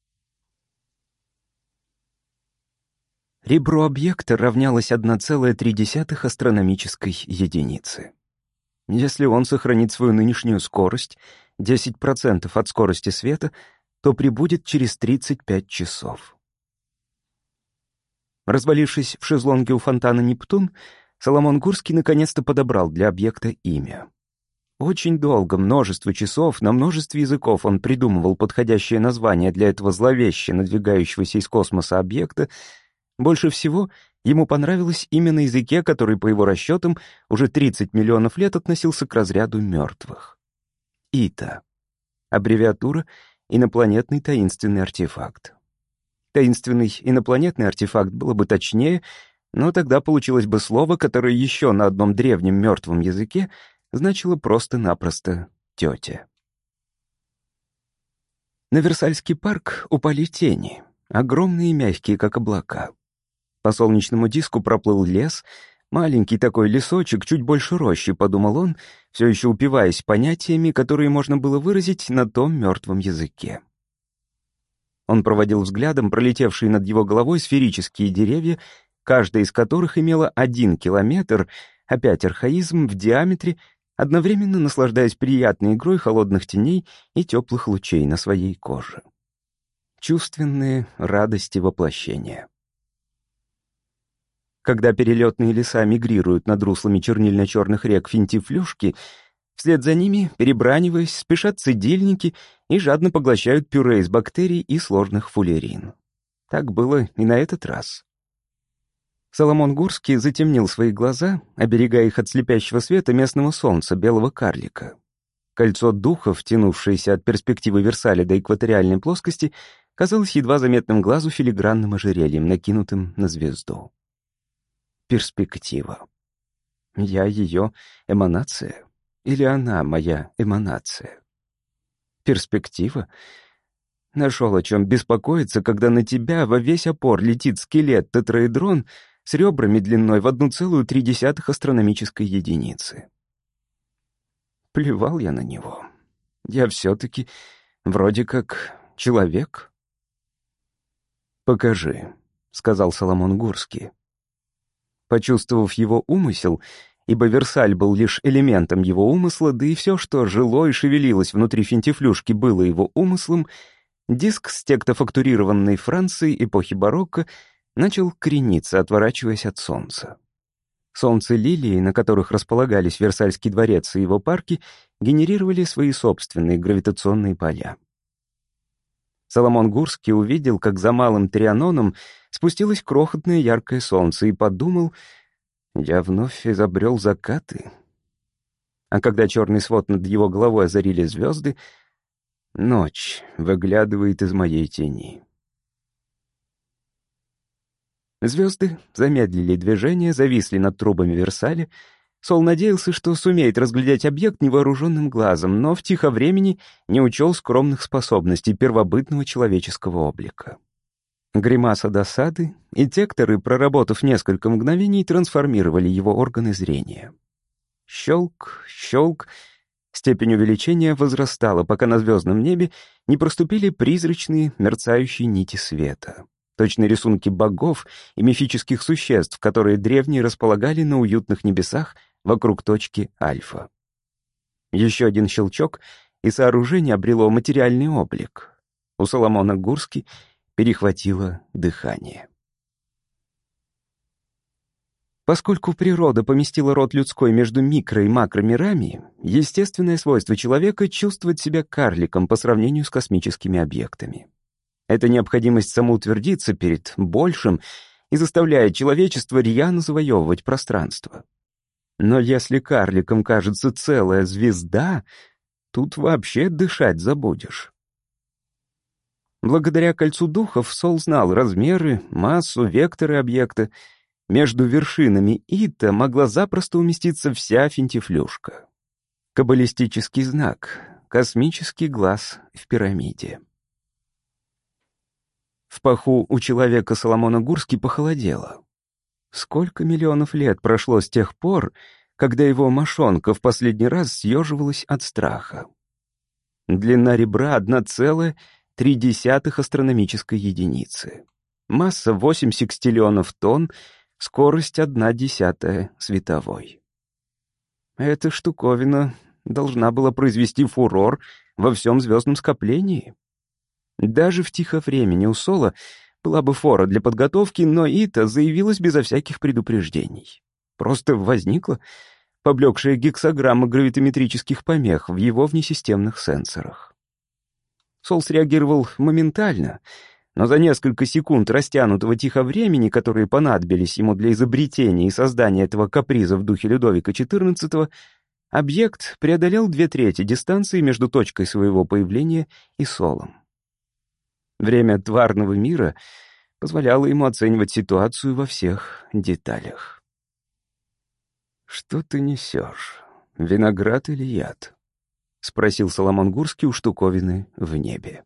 Ребро объекта равнялось одна целая три десятых астрономической единицы. Если он сохранит свою нынешнюю скорость, десять процентов от скорости света, то прибудет через тридцать пять часов. Развалившись в шезлонге у фонтана «Нептун», Соломон Гурский наконец-то подобрал для объекта имя. Очень долго, множество часов, на множестве языков он придумывал подходящее название для этого зловеще надвигающегося из космоса объекта. Больше всего ему понравилось имя на языке, который, по его расчетам, уже тридцать миллионов лет относился к разряду мертвых. Ита. Аббревиатура «Инопланетный таинственный артефакт». Таинственный инопланетный артефакт было бы точнее, но тогда получилось бы слово, которое еще на одном древнем мертвом языке значило просто-напросто «тетя». На Версальский парк упали тени, огромные и мягкие, как облака. По солнечному диску проплыл лес, маленький такой лесочек, чуть больше рощи, подумал он, все еще упиваясь понятиями, которые можно было выразить на том мертвом языке. Он проводил взглядом пролетевшие над его головой сферические деревья, каждая из которых имела один километр, опять архаизм, в диаметре, одновременно наслаждаясь приятной игрой холодных теней и теплых лучей на своей коже. Чувственные радости воплощения. Когда перелетные леса мигрируют над руслами чернильно-черных рек Финтифлюшки, вслед за ними, перебраниваясь, спешат цидильники и жадно поглощают пюре из бактерий и сложных фуллерин. Так было и на этот раз. Соломон Гурский затемнил свои глаза, оберегая их от слепящего света местного солнца, белого карлика. Кольцо духов, тянувшееся от перспективы Версаля до экваториальной плоскости, казалось едва заметным глазу филигранным ожерельем, накинутым на звезду. Перспектива. Я ее эманация? Или она моя эманация? Перспектива? Нашел о чем беспокоиться, когда на тебя во весь опор летит скелет тетраэдрон с ребрами длиной в одну целую три десятых астрономической единицы. Плевал я на него. Я все-таки вроде как человек. «Покажи», — сказал Соломон Гурский. Почувствовав его умысел, ибо Версаль был лишь элементом его умысла, да и все, что жило и шевелилось внутри финтифлюшки, было его умыслом, диск стектофактурированной Франции эпохи барокко начал крениться, отворачиваясь от солнца. Солнце-лилии, на которых располагались Версальский дворец и его парки, генерировали свои собственные гравитационные поля. Соломон Гурский увидел, как за малым Трианоном спустилось крохотное яркое солнце, и подумал: «Я вновь изобрел закаты». А когда черный свод над его головой озарили звезды, ночь выглядывает из моей тени. Звезды замедлили движение, зависли над трубами Версаля. Сол надеялся, что сумеет разглядеть объект невооруженным глазом, но в тиховремени не учел скромных способностей первобытного человеческого облика. Гримаса досады, и текторы, проработав несколько мгновений, трансформировали его органы зрения. Щелк, щелк. Степень увеличения возрастала, пока на звездном небе не проступили призрачные, мерцающие нити света. Точно рисунки богов и мифических существ, которые древние располагали на уютных небесах вокруг точки Альфа. Еще один щелчок, и сооружение обрело материальный облик. У Соломона Гурски перехватило дыхание. Поскольку природа поместила род людской между микро- и макромирами, естественное свойство человека — чувствовать себя карликом по сравнению с космическими объектами. Эта необходимость самоутвердиться перед большим и заставляет человечество рьяно завоевывать пространство. Но если карликом кажется целая звезда, тут вообще дышать забудешь. Благодаря кольцу духов Сол знал размеры, массу, векторы объекта. Между вершинами Ита могла запросто уместиться вся финтифлюшка. Каббалистический знак — космический глаз в пирамиде. В паху у человека Соломона Гурски похолодело. Сколько миллионов лет прошло с тех пор, когда его мошонка в последний раз съеживалась от страха? Длина ребра — одна целая три десятых астрономической единицы. Масса — восемь секстиллионов тонн, скорость — одна десятая световой. Эта штуковина должна была произвести фурор во всем звездном скоплении. Даже в тиховремени у Сола была бы фора для подготовки, но Ита заявилась безо всяких предупреждений. Просто возникла поблекшая гексограмма гравитометрических помех в его внесистемных сенсорах. Сол среагировал моментально, но за несколько секунд растянутого тиховремени, которые понадобились ему для изобретения и создания этого каприза в духе Людовика четырнадцатого, объект преодолел две трети дистанции между точкой своего появления и Солом. Время тварного мира позволяло ему оценивать ситуацию во всех деталях. «Что ты несешь? Виноград или яд?» — спросил Соломон Гурский у штуковины в небе.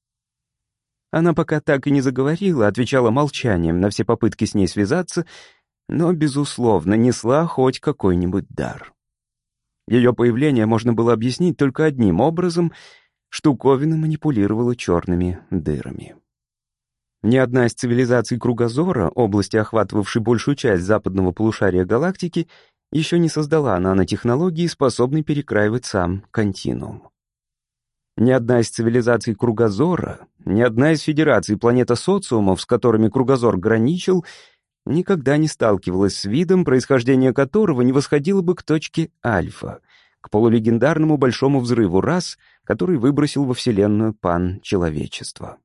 Она пока так и не заговорила, отвечала молчанием на все попытки с ней связаться, но, безусловно, несла хоть какой-нибудь дар. Ее появление можно было объяснить только одним образом — штуковина манипулировала черными дырами. Ни одна из цивилизаций Кругозора, области, охватывавшей большую часть западного полушария галактики, еще не создала нанотехнологии, способной перекраивать сам континуум. Ни одна из цивилизаций Кругозора, ни одна из федераций планета-социумов, с которыми Кругозор граничил, никогда не сталкивалась с видом, происхождение которого не восходило бы к точке Альфа, к полулегендарному большому взрыву рас, который выбросил во Вселенную пан человечества.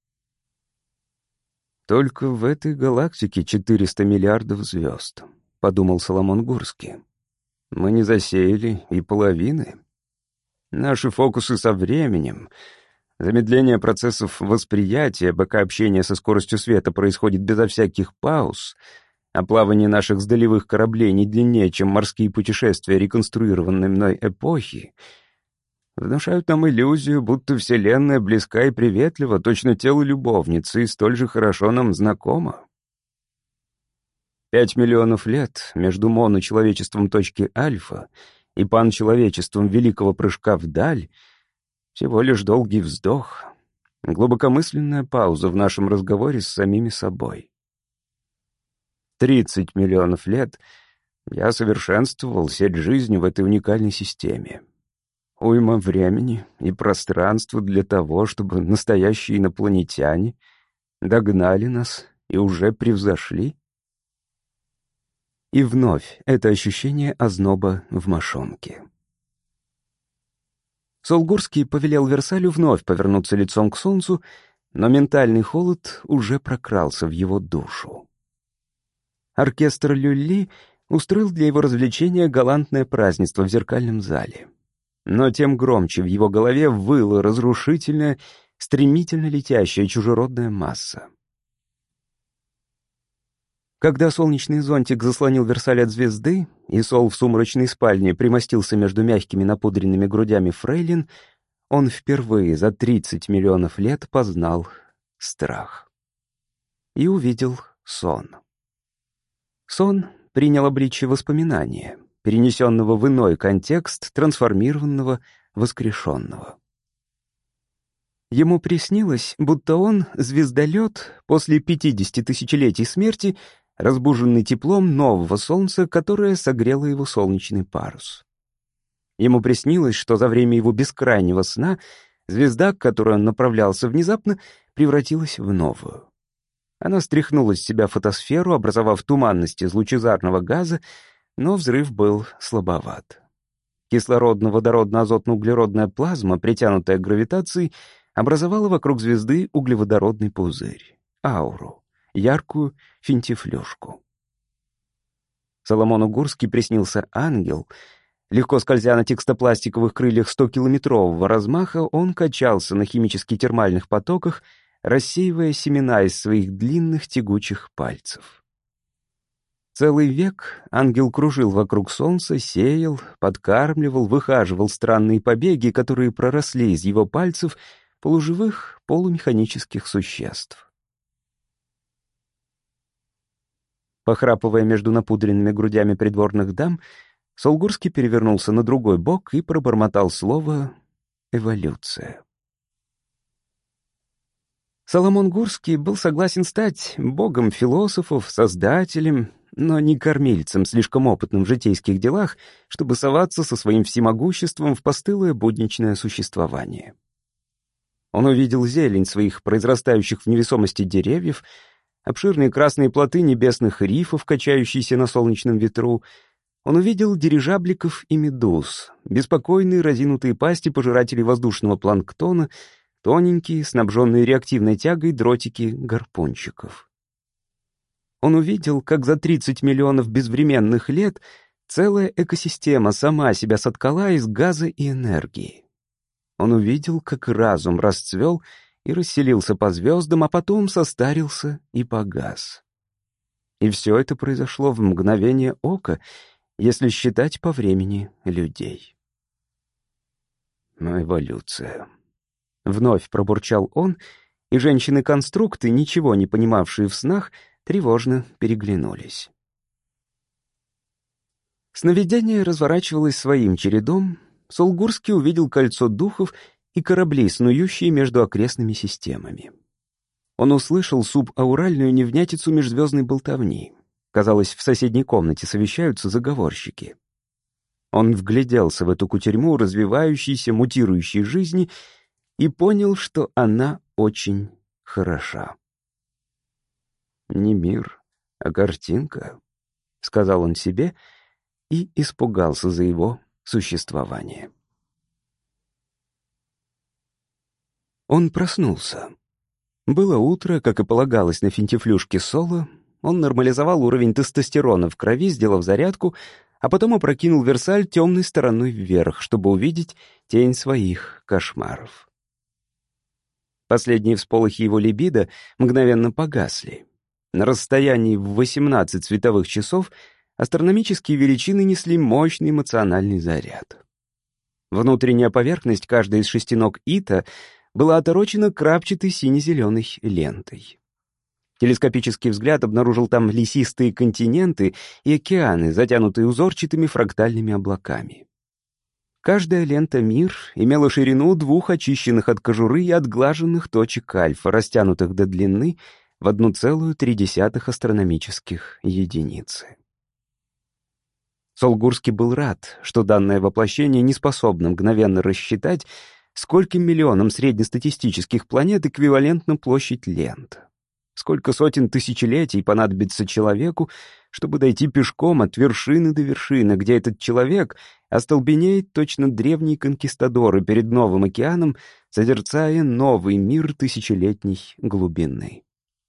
«Только в этой галактике четыреста миллиардов звезд», — подумал Соломон Гурский. «Мы не засеяли и половины. Наши фокусы со временем, замедление процессов восприятия, пока общение со скоростью света происходит безо всяких пауз, а плавание наших сдалевых кораблей не длиннее, чем морские путешествия реконструированной мной эпохи, внушают нам иллюзию, будто Вселенная близка и приветлива, точно тело любовницы, и столь же хорошо нам знакома. Пять миллионов лет между моночеловечеством точки Альфа и панчеловечеством великого прыжка вдаль всего лишь долгий вздох, глубокомысленная пауза в нашем разговоре с самими собой. Тридцать миллионов лет я совершенствовал сеть жизни в этой уникальной системе. Уйма времени и пространства для того, чтобы настоящие инопланетяне догнали нас и уже превзошли. И вновь это ощущение озноба в мошонке. Солгурский повелел Версалю вновь повернуться лицом к солнцу, но ментальный холод уже прокрался в его душу. Оркестр Люлли устроил для его развлечения галантное празднество в зеркальном зале. Но тем громче в его голове выла разрушительная, стремительно летящая чужеродная масса. Когда солнечный зонтик заслонил Версаль от звезды, и Сол в сумрачной спальне примостился между мягкими напудренными грудями фрейлин, он впервые за тридцать миллионов лет познал страх. И увидел сон. Сон принял обличие воспоминания, перенесенного в иной контекст, трансформированного, воскрешенного. Ему приснилось, будто он — звездолет после пятидесяти тысячелетий смерти, разбуженный теплом нового солнца, которое согрело его солнечный парус. Ему приснилось, что за время его бескрайнего сна звезда, к которой он направлялся внезапно, превратилась в новую. Она стряхнула с себя фотосферу, образовав туманность из лучезарного газа, но взрыв был слабоват. Кислородно-водородно-азотно-углеродная плазма, притянутая гравитацией, образовала вокруг звезды углеводородный пузырь, ауру, яркую финтифлюшку. Соломону Гурски приснился ангел. Легко скользя на текстопластиковых крыльях стокилометрового размаха, он качался на химически-термальных потоках, рассеивая семена из своих длинных тягучих пальцев. Целый век ангел кружил вокруг солнца, сеял, подкармливал, выхаживал странные побеги, которые проросли из его пальцев, полуживых, полумеханических существ. Похрапывая между напудренными грудями придворных дам, Солгурский перевернулся на другой бок и пробормотал слово «эволюция». Соломон Гурский был согласен стать богом философов, создателем, но не кормильцем, слишком опытным в житейских делах, чтобы соваться со своим всемогуществом в постылое будничное существование. Он увидел зелень своих произрастающих в невесомости деревьев, обширные красные плоты небесных рифов, качающиеся на солнечном ветру. Он увидел дирижабликов и медуз, беспокойные разинутые пасти пожирателей воздушного планктона, тоненькие, снабженные реактивной тягой дротики гарпунчиков. Он увидел, как за тридцать миллионов безвременных лет целая экосистема сама себя соткала из газа и энергии. Он увидел, как разум расцвел и расселился по звездам, а потом состарился и погас. И все это произошло в мгновение ока, если считать по времени людей. Но эволюция... Вновь пробурчал он, и женщины-конструкты, ничего не понимавшие в снах, тревожно переглянулись. Сновидение разворачивалось своим чередом. Солгурский увидел кольцо духов и корабли, снующие между окрестными системами. Он услышал субауральную невнятицу межзвездной болтовни. Казалось, в соседней комнате совещаются заговорщики. Он вгляделся в эту кутерьму развивающейся, мутирующей жизни и понял, что она очень хороша. «Не мир, а картинка», — сказал он себе и испугался за его существование. Он проснулся. Было утро, как и полагалось на финтифлюшке Соло. Он нормализовал уровень тестостерона в крови, сделав зарядку, а потом опрокинул Версаль темной стороной вверх, чтобы увидеть тень своих кошмаров. Последние всполохи его либидо мгновенно погасли. На расстоянии в восемнадцать световых часов астрономические величины несли мощный эмоциональный заряд. Внутренняя поверхность каждой из шести ног Ита была оторочена крапчатой сине-зеленой лентой. Телескопический взгляд обнаружил там лесистые континенты и океаны, затянутые узорчатыми фрактальными облаками. Каждая лента «Мир» имела ширину двух очищенных от кожуры и отглаженных точек альфа, растянутых до длины в одну целую три десятых астрономических единицы. Солгурский был рад, что данное воплощение не способно мгновенно рассчитать, скольким миллионам среднестатистических планет эквивалентна площадь лент. Сколько сотен тысячелетий понадобится человеку, чтобы дойти пешком от вершины до вершины, где этот человек остолбенеет точно древний конкистадор перед новым океаном, созерцая новый мир тысячелетней глубины.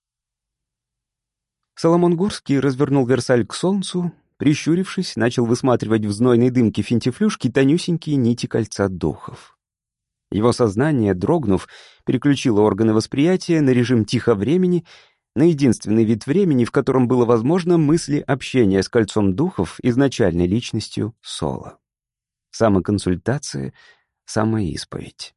Соломон Гурский развернул Версаль к солнцу, прищурившись, начал высматривать в знойной дымке финтифлюшки тонюсенькие нити кольца духов. Его сознание, дрогнув, переключило органы восприятия на режим тиховремени, на единственный вид времени, в котором было возможно мысли общения с кольцом духов изначальной личностью Соло. Самоконсультация, самоисповедь.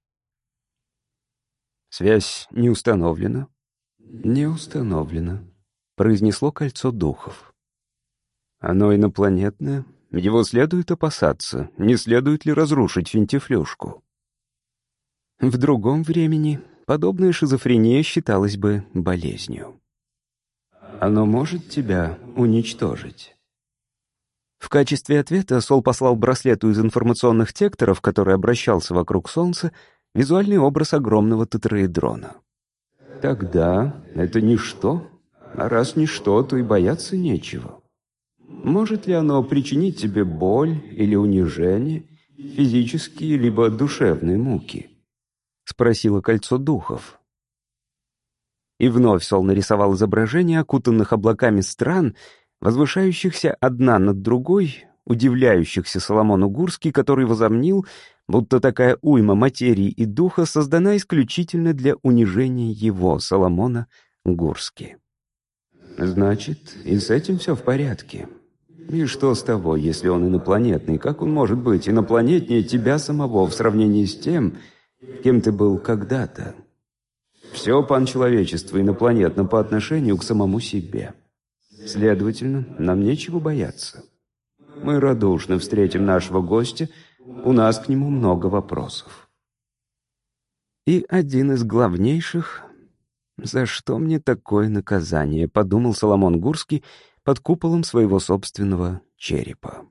«Связь не установлена?» «Не установлена», — произнесло кольцо духов. «Оно инопланетное, его следует опасаться, не следует ли разрушить финтифлюшку?» В другом времени подобная шизофрения считалась бы болезнью. «Оно может тебя уничтожить». В качестве ответа Сол послал браслету из информационных текторов, который обращался вокруг Солнца, визуальный образ огромного тетраэдрона. «Тогда это ничто, а раз ничто, то и бояться нечего. Может ли оно причинить тебе боль или унижение, физические либо душевные муки?» — спросило кольцо духов. И вновь Сол нарисовал изображение окутанных облаками стран, возвышающихся одна над другой, удивляющихся Соломону Гурски, который возомнил, будто такая уйма материи и духа создана исключительно для унижения его, Соломона Гурски. «Значит, и с этим все в порядке. И что с того, если он инопланетный? Как он может быть инопланетнее тебя самого в сравнении с тем, кем ты был когда-то? Все панчеловечество инопланетно по отношению к самому себе. Следовательно, нам нечего бояться. Мы радушно встретим нашего гостя, у нас к нему много вопросов». И один из главнейших... «За что мне такое наказание?» — подумал Соломон Гурский под куполом своего собственного черепа.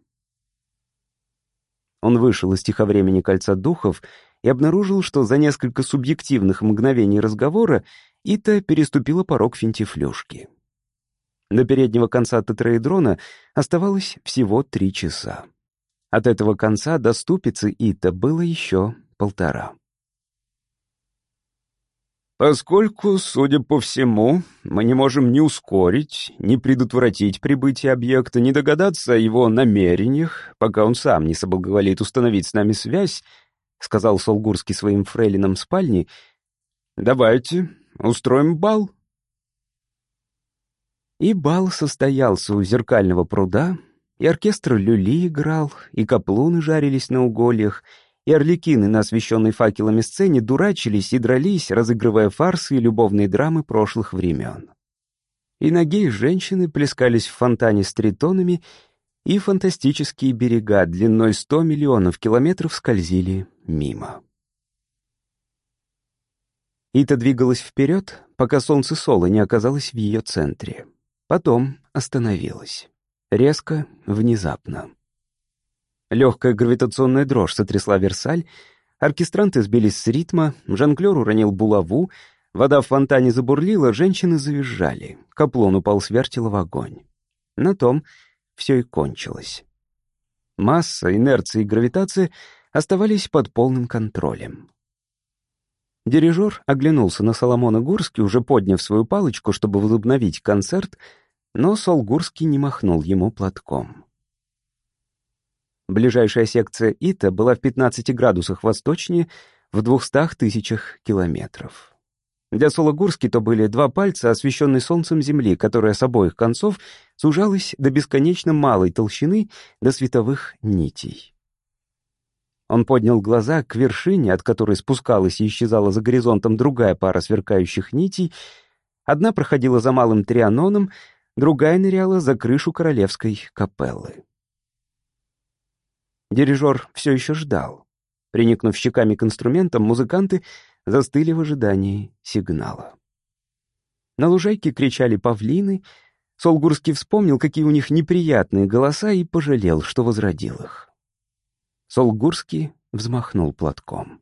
Он вышел из тиховремени кольца духов и обнаружил, что за несколько субъективных мгновений разговора Ита переступила порог финтифлюшки. До переднего конца тетраэдрона оставалось всего три часа. От этого конца до ступицы Ита было еще полтора. «Поскольку, судя по всему, мы не можем ни ускорить, ни предотвратить прибытие объекта, ни догадаться о его намерениях, пока он сам не соблаговолит установить с нами связь», — сказал Солгурский своим фрейлинам в спальне, — «давайте устроим бал». И бал состоялся у зеркального пруда, и оркестр люли играл, и каплуны жарились на угольях, и орликины на освещенной факелами сцене дурачились и дрались, разыгрывая фарсы и любовные драмы прошлых времен. И ноги женщины плескались в фонтане с тритонами, и фантастические берега длиной сто миллионов километров скользили мимо. Ита двигалась вперед, пока солнце Соло не оказалось в ее центре. Потом остановилась. Резко, внезапно. Легкая гравитационная дрожь сотрясла Версаль, оркестранты сбились с ритма, жонглер уронил булаву, вода в фонтане забурлила, женщины завизжали, каплон упал с вертела в огонь. На том все и кончилось. Масса, инерция и гравитация оставались под полным контролем. Дирижер оглянулся на Соломона Гурски, уже подняв свою палочку, чтобы возобновить концерт, но Сол Гурский не махнул ему платком. Ближайшая секция Ита была в пятнадцати градусах восточнее, в двухстах тысячах километров. Для Сола Гурски то были два пальца, освещенные солнцем Земли, которая с обоих концов сужалась до бесконечно малой толщины, до световых нитей. Он поднял глаза к вершине, от которой спускалась и исчезала за горизонтом другая пара сверкающих нитей. Одна проходила за малым Трианоном, другая ныряла за крышу королевской капеллы. Дирижер все еще ждал. Приникнув щеками к инструментам, музыканты застыли в ожидании сигнала. На лужайке кричали павлины. Солгурский вспомнил, какие у них неприятные голоса, и пожалел, что возродил их. Солгурский взмахнул платком.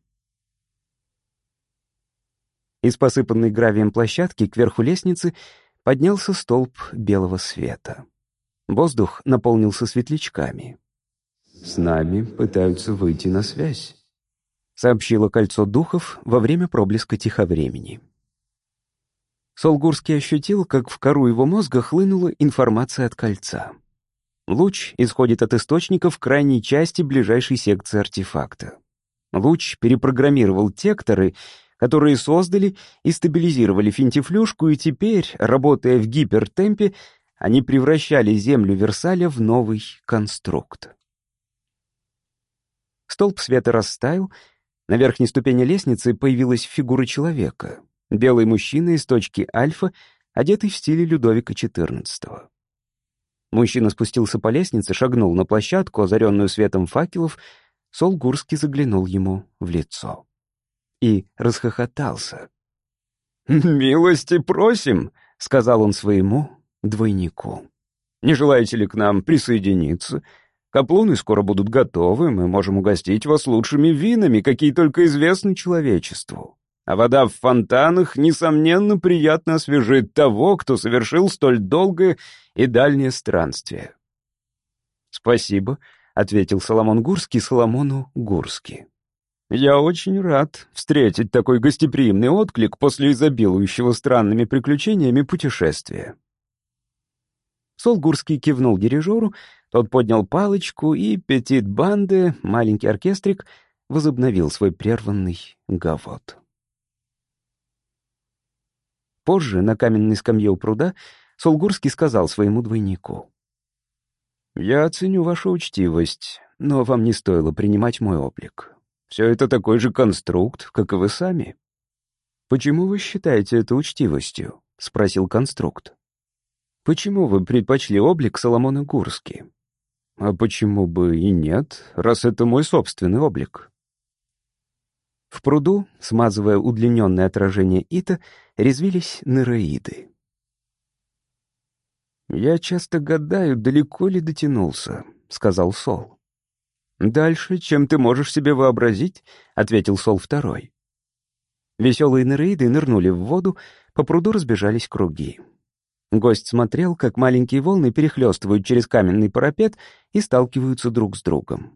Из посыпанной гравием площадки кверху лестницы поднялся столб белого света. Воздух наполнился светлячками. «С нами пытаются выйти на связь», — сообщило кольцо духов во время проблеска тиховремени. Солгурский ощутил, как в кору его мозга хлынула информация от кольца. Луч исходит от источника в крайней части ближайшей секции артефакта. Луч перепрограммировал текторы, которые создали и стабилизировали финтифлюшку, и теперь, работая в гипертемпе, они превращали землю Версаля в новый конструкт. Столб света растаял. На верхней ступени лестницы появилась фигура человека. Белый мужчина из точки Альфа, одетый в стиле Людовика четырнадцатого. Мужчина спустился по лестнице, шагнул на площадку, озаренную светом факелов. Солгурский заглянул ему в лицо и расхохотался. «Милости просим», — сказал он своему двойнику. «Не желаете ли к нам присоединиться? Каплуны скоро будут готовы, мы можем угостить вас лучшими винами, какие только известны человечеству. А вода в фонтанах, несомненно, приятно освежит того, кто совершил столь долгое и дальнее странствие». «Спасибо», — ответил Соломон Гурский Соломону Гурски. «Я очень рад встретить такой гостеприимный отклик после изобилующего странными приключениями путешествия». Солгурский кивнул дирижеру, тот поднял палочку, и петит-банде, маленький оркестрик, возобновил свой прерванный гавот. Позже, на каменной скамье у пруда, Солгурский сказал своему двойнику: «Я оценю вашу учтивость, но вам не стоило принимать мой облик. Все это такой же конструкт, как и вы сами». «Почему вы считаете это учтивостью?» — спросил конструкт. «Почему вы предпочли облик Соломона Гурски?» «А почему бы и нет, раз это мой собственный облик?» В пруду, смазывая удлиненное отражение Ита, резвились нереиды. «Я часто гадаю, далеко ли дотянулся», — сказал Сол. «Дальше, чем ты можешь себе вообразить», — ответил Сол второй. Веселые нереиды нырнули в воду, по пруду разбежались круги. Гость смотрел, как маленькие волны перехлестывают через каменный парапет и сталкиваются друг с другом.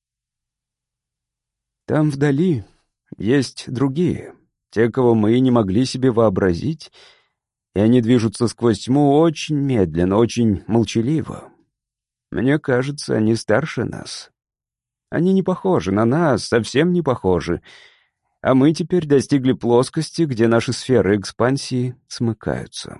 «Там вдали есть другие, те, кого мы не могли себе вообразить, и они движутся сквозь тьму очень медленно, очень молчаливо. Мне кажется, они старше нас. Они не похожи на нас, совсем не похожи, а мы теперь достигли плоскости, где наши сферы экспансии смыкаются.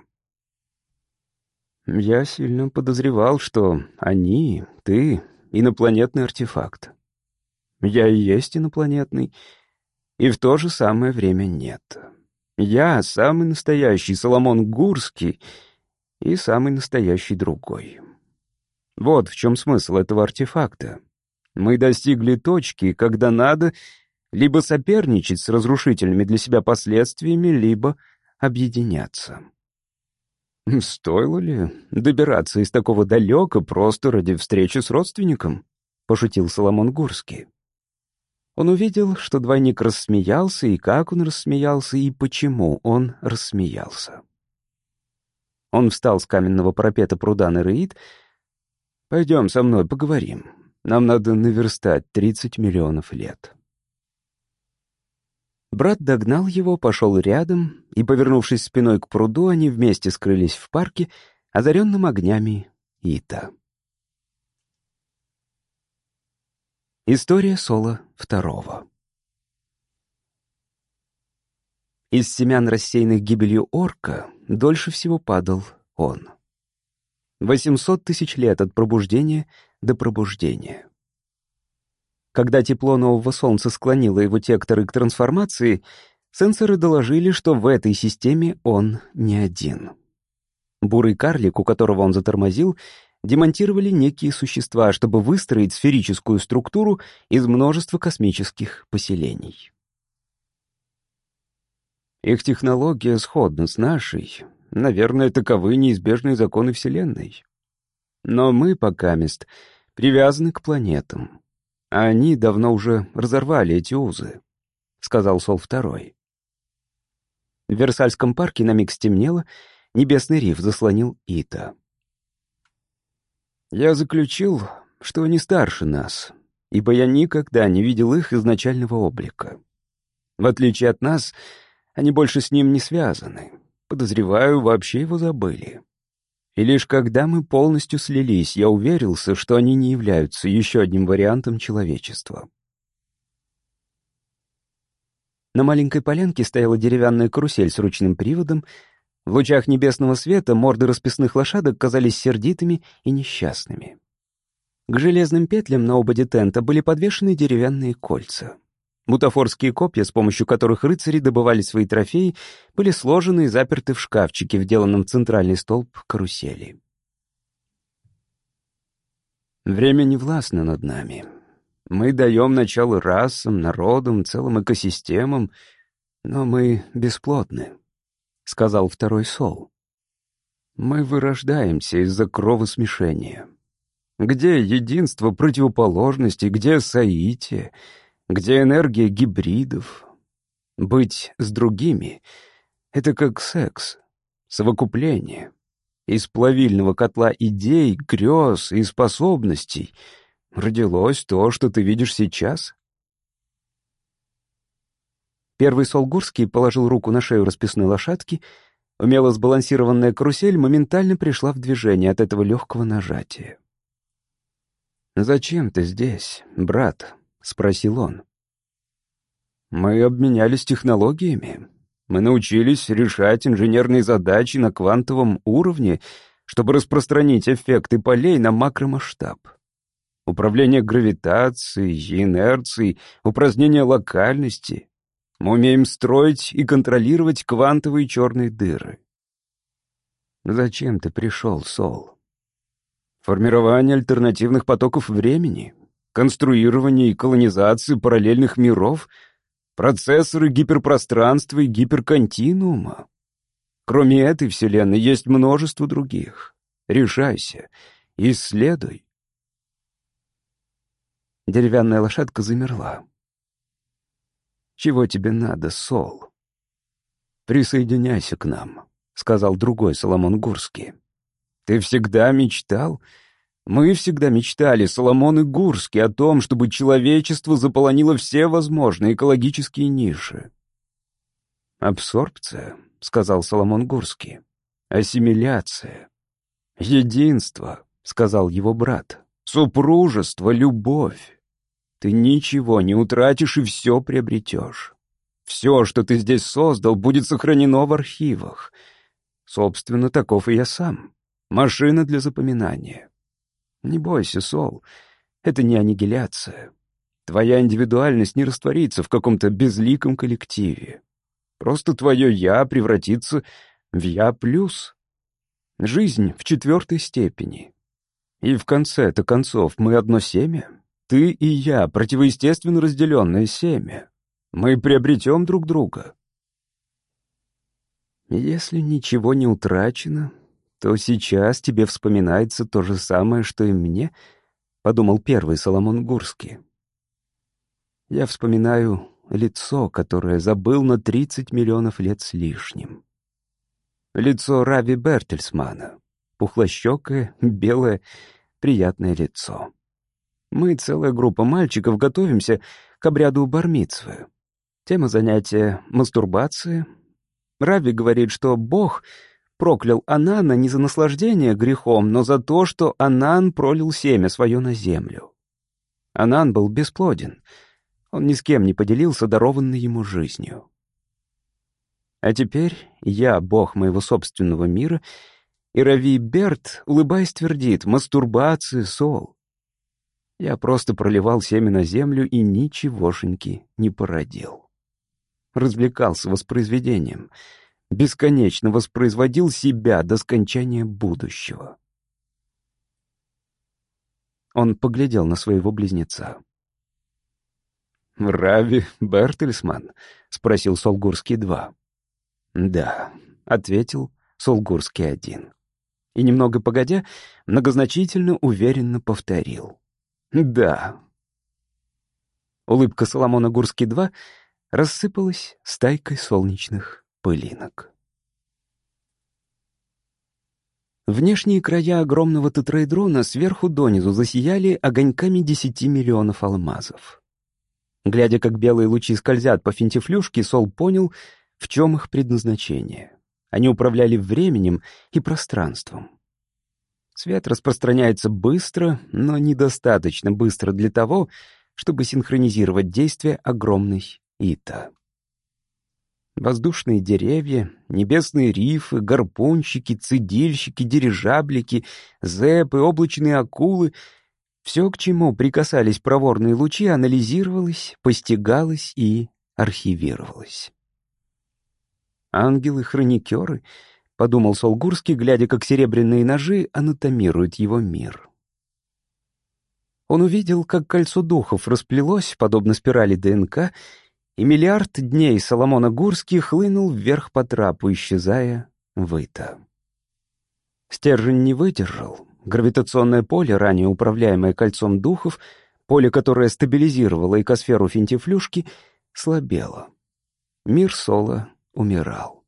Я сильно подозревал, что они, ты, инопланетный артефакт. Я и есть инопланетный, и в то же самое время нет. Я самый настоящий Соломон Гурский и самый настоящий другой. Вот в чем смысл этого артефакта. Мы достигли точки, когда надо либо соперничать с разрушительными для себя последствиями, либо объединяться. «Стоило ли добираться из такого далека просто ради встречи с родственником?» — пошутил Соломон Гурский. Он увидел, что двойник рассмеялся, и как он рассмеялся, и почему он рассмеялся. Он встал с каменного парапета пруда нереид. «Пойдем со мной поговорим. Нам надо наверстать тридцать миллионов лет». Брат догнал его, пошел рядом, и, повернувшись спиной к пруду, они вместе скрылись в парке, озаренном огнями Ита. История Сола второго. Из семян, рассеянных гибелью орка, дольше всего падал он. восемьсот тысяч лет от пробуждения до пробуждения. Когда тепло нового солнца склонило его текторы к трансформации, сенсоры доложили, что в этой системе он не один. Бурый карлик, у которого он затормозил, демонтировали некие существа, чтобы выстроить сферическую структуру из множества космических поселений. Их технология сходна с нашей. Наверное, таковы неизбежные законы Вселенной. Но мы, покамест, привязаны к планетам. А они давно уже разорвали эти узы, — сказал Сол Второй. В Версальском парке на миг стемнело, небесный риф заслонил Ита. Я заключил, что они старше нас, ибо я никогда не видел их изначального облика. В отличие от нас, они больше с ним не связаны. Подозреваю, вообще его забыли. И лишь когда мы полностью слились, я уверился, что они не являются еще одним вариантом человечества. На маленькой полянке стояла деревянная карусель с ручным приводом. В лучах небесного света морды расписных лошадок казались сердитыми и несчастными. К железным петлям на ободе тента были подвешены деревянные кольца. Бутафорские копья, с помощью которых рыцари добывали свои трофеи, были сложены и заперты в шкафчике, вделанном в центральный столб карусели. Время не властно над нами. Мы даем начало расам, народам, целым экосистемам, но мы бесплотны, — сказал Второй Сол. Мы вырождаемся из-за кровосмешения. Где единство противоположностей, где соитие, где энергия гибридов? Быть с другими — это как секс, совокупление. Из плавильного котла идей, грез и способностей родилось то, что ты видишь сейчас. Первый Сол Гурский положил руку на шею расписной лошадки. Умело сбалансированная карусель моментально пришла в движение от этого легкого нажатия. «Зачем ты здесь, брат?» — спросил он. «Мы обменялись технологиями. Мы научились решать инженерные задачи на квантовом уровне, чтобы распространить эффекты полей на макромасштаб. Управление гравитацией, инерцией, упразднение локальности. Мы умеем строить и контролировать квантовые черные дыры». «Зачем ты пришел, Сол?» «Формирование альтернативных потоков времени, конструирование и колонизация параллельных миров, процессоры гиперпространства и гиперконтинуума. Кроме этой вселенной есть множество других. Решайся, исследуй». Деревянная лошадка замерла. «Чего тебе надо, Сол?» «Присоединяйся к нам», — сказал другой Соломон Гурский. «Ты всегда мечтал? Мы всегда мечтали, Соломон и Гурский, о том, чтобы человечество заполонило все возможные экологические ниши». «Абсорбция», — сказал Соломон Гурский. «Ассимиляция. Единство», — сказал его брат. «Супружество, любовь. Ты ничего не утратишь и все приобретешь. Все, что ты здесь создал, будет сохранено в архивах. Собственно, таков и я сам. Машина для запоминания. Не бойся, Сол, это не аннигиляция. Твоя индивидуальность не растворится в каком-то безликом коллективе. Просто твое «я» превратится в «я плюс». Жизнь в четвертой степени. И в конце-то концов мы одно семя. Ты и я, противоестественно разделенное семя. Мы приобретем друг друга. Если ничего не утрачено, то сейчас тебе вспоминается то же самое, что и мне, — подумал первый Соломон Гурский. Я вспоминаю лицо, которое забыл на тридцать миллионов лет с лишним. Лицо Рави Бертельсмана. Пухлощекое, белое, приятное лицо. Мы, целая группа мальчиков, готовимся к обряду бар-мицвы. Тема занятия — мастурбация. Рави говорит, что Бог проклял Анана не за наслаждение грехом, но за то, что Анан пролил семя свое на землю. Анан был бесплоден. Он ни с кем не поделился дарованной ему жизнью. А теперь я, Бог моего собственного мира, и Рави Берт, улыбаясь, твердит: «Мастурбация, Сол». Я просто проливал семя на землю и ничегошеньки не породил. Развлекался воспроизведением, бесконечно воспроизводил себя до скончания будущего. Он поглядел на своего близнеца. «Рави Бертельсман?» — спросил Солгурский-два. «Да», — ответил Солгурский-один. И немного погодя, многозначительно, уверенно повторил. «Да». Улыбка Соломона Гурский-два рассыпалась стайкой солнечных пылинок. Внешние края огромного тетраэдрона сверху донизу засияли огоньками десяти миллионов алмазов. Глядя, как белые лучи скользят по финтифлюшке, Сол понял, в чем их предназначение. Они управляли временем и пространством. Свет распространяется быстро, но недостаточно быстро для того, чтобы синхронизировать действия огромной Ита. Воздушные деревья, небесные рифы, гарпунщики, цидильщики, дирижаблики, зэпы, облачные акулы — все, к чему прикасались проворные лучи, анализировалось, постигалось и архивировалось. «Ангелы-хроникеры», — подумал Солгурский, глядя, как серебряные ножи анатомируют его мир. Он увидел, как кольцо духов расплелось, подобно спирали ДНК, и миллиард дней Соломона Гурский хлынул вверх по трапу, исчезая в Ита. Стержень не выдержал. Гравитационное поле, ранее управляемое кольцом духов, поле, которое стабилизировало экосферу финтифлюшки, слабело. Мир Сола умирал.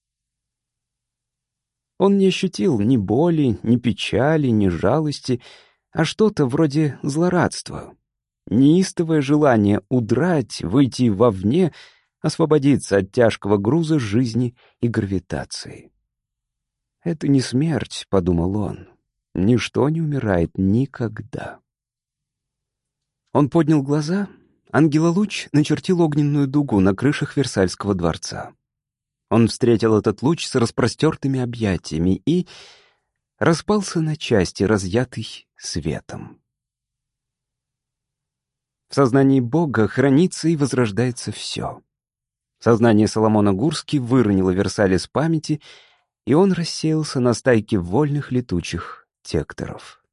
Он не ощутил ни боли, ни печали, ни жалости, а что-то вроде злорадства. Неистовое желание удрать, выйти вовне, освободиться от тяжкого груза жизни и гравитации. «Это не смерть», — подумал он. «Ничто не умирает никогда». Он поднял глаза. Ангелолуч начертил огненную дугу на крышах Версальского дворца. Он встретил этот луч с распростертыми объятиями и распался на части, разъятый светом. В сознании Бога хранится и возрождается все. Сознание Соломона Гурски выронило Версаль из памяти, и он рассеялся на стайке вольных летучих текторов.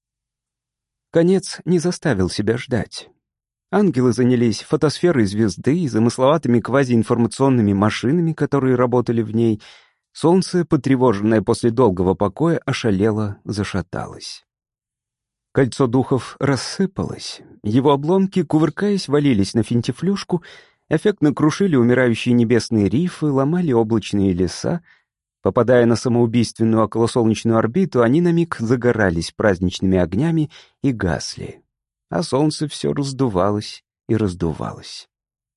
Конец не заставил себя ждать. Ангелы занялись фотосферой звезды и замысловатыми квазиинформационными машинами, которые работали в ней. Солнце, потревоженное после долгого покоя, ошалело, зашаталось. Кольцо духов рассыпалось. Его обломки, кувыркаясь, валились на финтифлюшку, эффектно крушили умирающие небесные рифы, ломали облачные леса. Попадая на самоубийственную околосолнечную орбиту, они на миг загорались праздничными огнями и гасли. А солнце все раздувалось и раздувалось.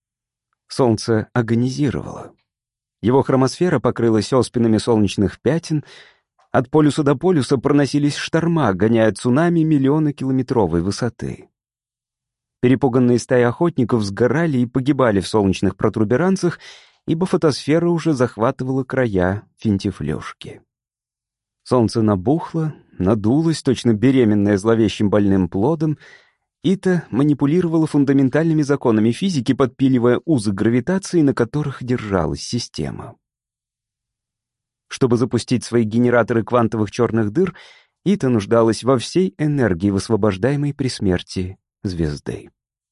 Солнце агонизировало. Его хромосфера покрылась оспинами солнечных пятен. От полюса до полюса проносились шторма, гоняя цунами миллионы километровой высоты. Перепуганные стаи охотников сгорали и погибали в солнечных протуберанцах, ибо фотосфера уже захватывала края финтифлюшки. Солнце набухло, надулось, точно беременное зловещим больным плодом. Ита манипулировала фундаментальными законами физики, подпиливая узы гравитации, на которых держалась система. Чтобы запустить свои генераторы квантовых черных дыр, Ита нуждалась во всей энергии, высвобождаемой при смерти звезды.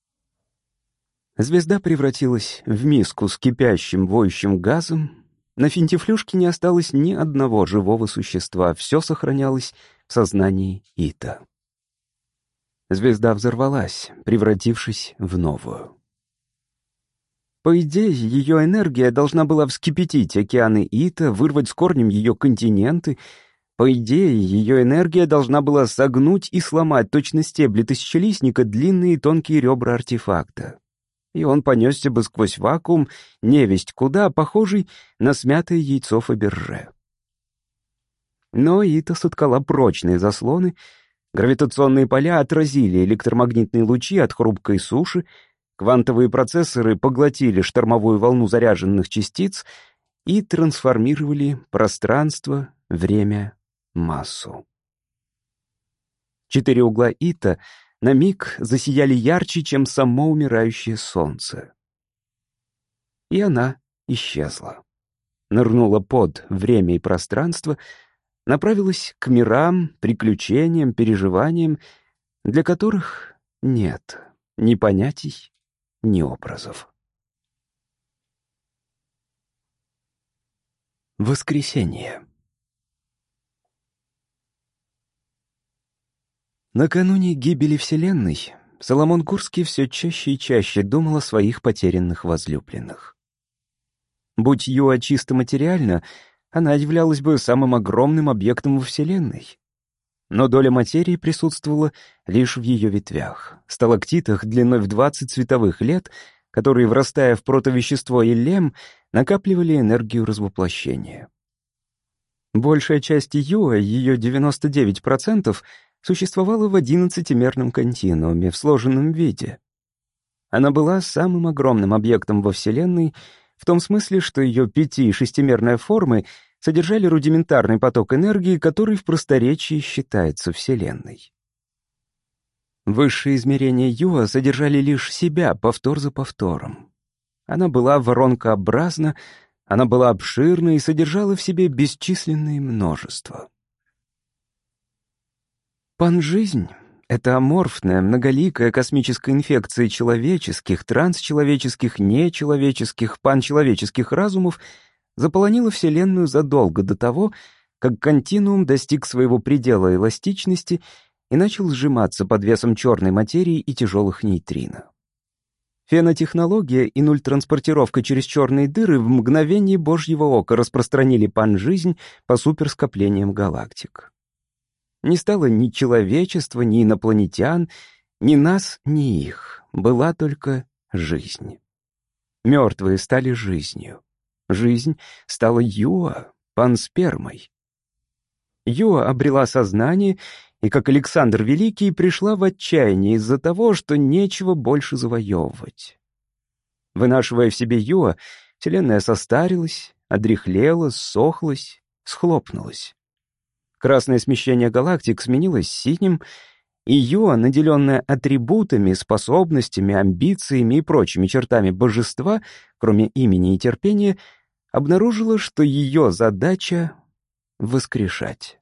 Звезда превратилась в миску с кипящим, воющим газом. На финтифлюшке не осталось ни одного живого существа, все сохранялось в сознании Ита. Звезда взорвалась, превратившись в новую. По идее, ее энергия должна была вскипятить океаны Ита, вырвать с корнем ее континенты. По идее, ее энергия должна была согнуть и сломать точно стебли тысячелистника длинные и тонкие ребра артефакта. И он понесся бы сквозь вакуум, невесть куда, похожий на смятое яйцо Фаберже. Но Ита соткала прочные заслоны. Гравитационные поля отразили электромагнитные лучи от хрупкой суши, квантовые процессоры поглотили штормовую волну заряженных частиц и трансформировали пространство, время, массу. Четыре угла Ита на миг засияли ярче, чем само умирающее солнце. И она исчезла. Нырнула под время и пространство, направилась к мирам, приключениям, переживаниям, для которых нет ни понятий, ни образов. Воскресенье. Накануне гибели Вселенной Соломон Гурский все чаще и чаще думал о своих потерянных возлюбленных. Будь Юа чисто материально, она являлась бы самым огромным объектом во Вселенной. Но доля материи присутствовала лишь в ее ветвях, сталактитах длиной в двадцать световых лет, которые, врастая в протовещество Иллем, накапливали энергию развоплощения. Большая часть Юа, ее девяносто девять процентов, существовала в одиннадцатимерном континууме в сложенном виде. Она была самым огромным объектом во Вселенной в том смысле, что ее пяти- и шестимерные формы содержали рудиментарный поток энергии, который в просторечии считается Вселенной. Высшие измерения Юа содержали лишь себя, повтор за повтором. Она была воронкообразна, она была обширна и содержала в себе бесчисленное множество. Пан-жизнь — это аморфная, многоликая космическая инфекция человеческих, трансчеловеческих, нечеловеческих, панчеловеческих разумов заполонила Вселенную задолго до того, как континуум достиг своего предела эластичности и начал сжиматься под весом черной материи и тяжелых нейтрино. Фенотехнология и нульттранспортировка через черные дыры в мгновение Божьего ока распространили пан-жизнь по суперскоплениям галактик. Не стало ни человечества, ни инопланетян, ни нас, ни их. Была только жизнь. Мертвые стали жизнью. Жизнь стала Юа, панспермой. Юа обрела сознание и, как Александр Великий, пришла в отчаяние из-за того, что нечего больше завоевывать. Вынашивая в себе Юа, Вселенная состарилась, одряхлела, ссохлась, схлопнулась. Красное смещение галактик сменилось синим, и Юа, наделенная атрибутами, способностями, амбициями и прочими чертами божества, кроме имени и терпения, обнаружила, что ее задача — воскрешать.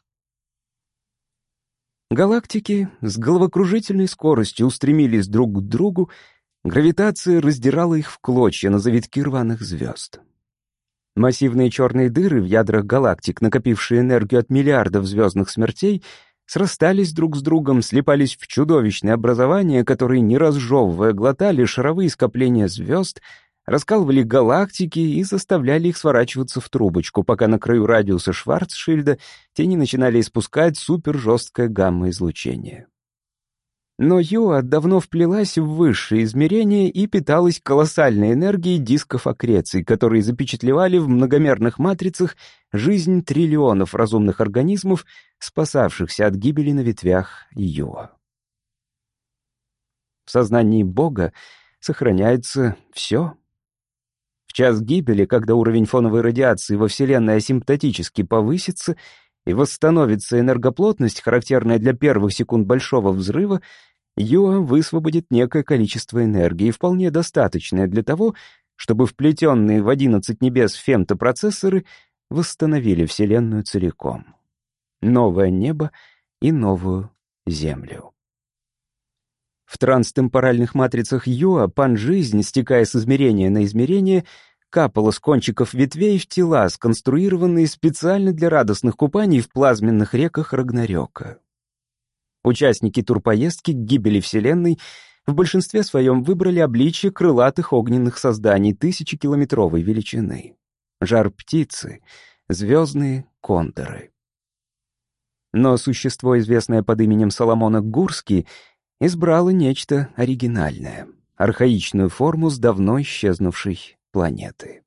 Галактики с головокружительной скоростью устремились друг к другу, гравитация раздирала их в клочья на завитки рваных звезд. Массивные черные дыры в ядрах галактик, накопившие энергию от миллиардов звездных смертей, срастались друг с другом, слипались в чудовищные образования, которые, не разжевывая, глотали шаровые скопления звезд, раскалывали галактики и заставляли их сворачиваться в трубочку, пока на краю радиуса Шварцшильда те не начинали испускать супержесткое гамма-излучение. Но Юа давно вплелась в высшие измерения и питалась колоссальной энергией дисков аккреций, которые запечатлевали в многомерных матрицах жизнь триллионов разумных организмов, спасавшихся от гибели на ветвях Юа. В сознании Бога сохраняется все. В час гибели, когда уровень фоновой радиации во Вселенной асимптотически повысится и восстановится энергоплотность, характерная для первых секунд Большого взрыва, Юа высвободит некое количество энергии, вполне достаточное для того, чтобы вплетенные в одиннадцать небес фемтопроцессоры восстановили Вселенную целиком. Новое небо и новую Землю. В транстемпоральных матрицах Юа пан-жизнь, стекая с измерения на измерение, капала с кончиков ветвей в тела, сконструированные специально для радостных купаний в плазменных реках Рагнарёка. Участники турпоездки к гибели Вселенной в большинстве своем выбрали обличье крылатых огненных созданий тысячекилометровой величины. Жар-птицы, звездные кондоры. Но существо, известное под именем Соломона Гурский, избрало нечто оригинальное, архаичную форму с давно исчезнувшей планеты.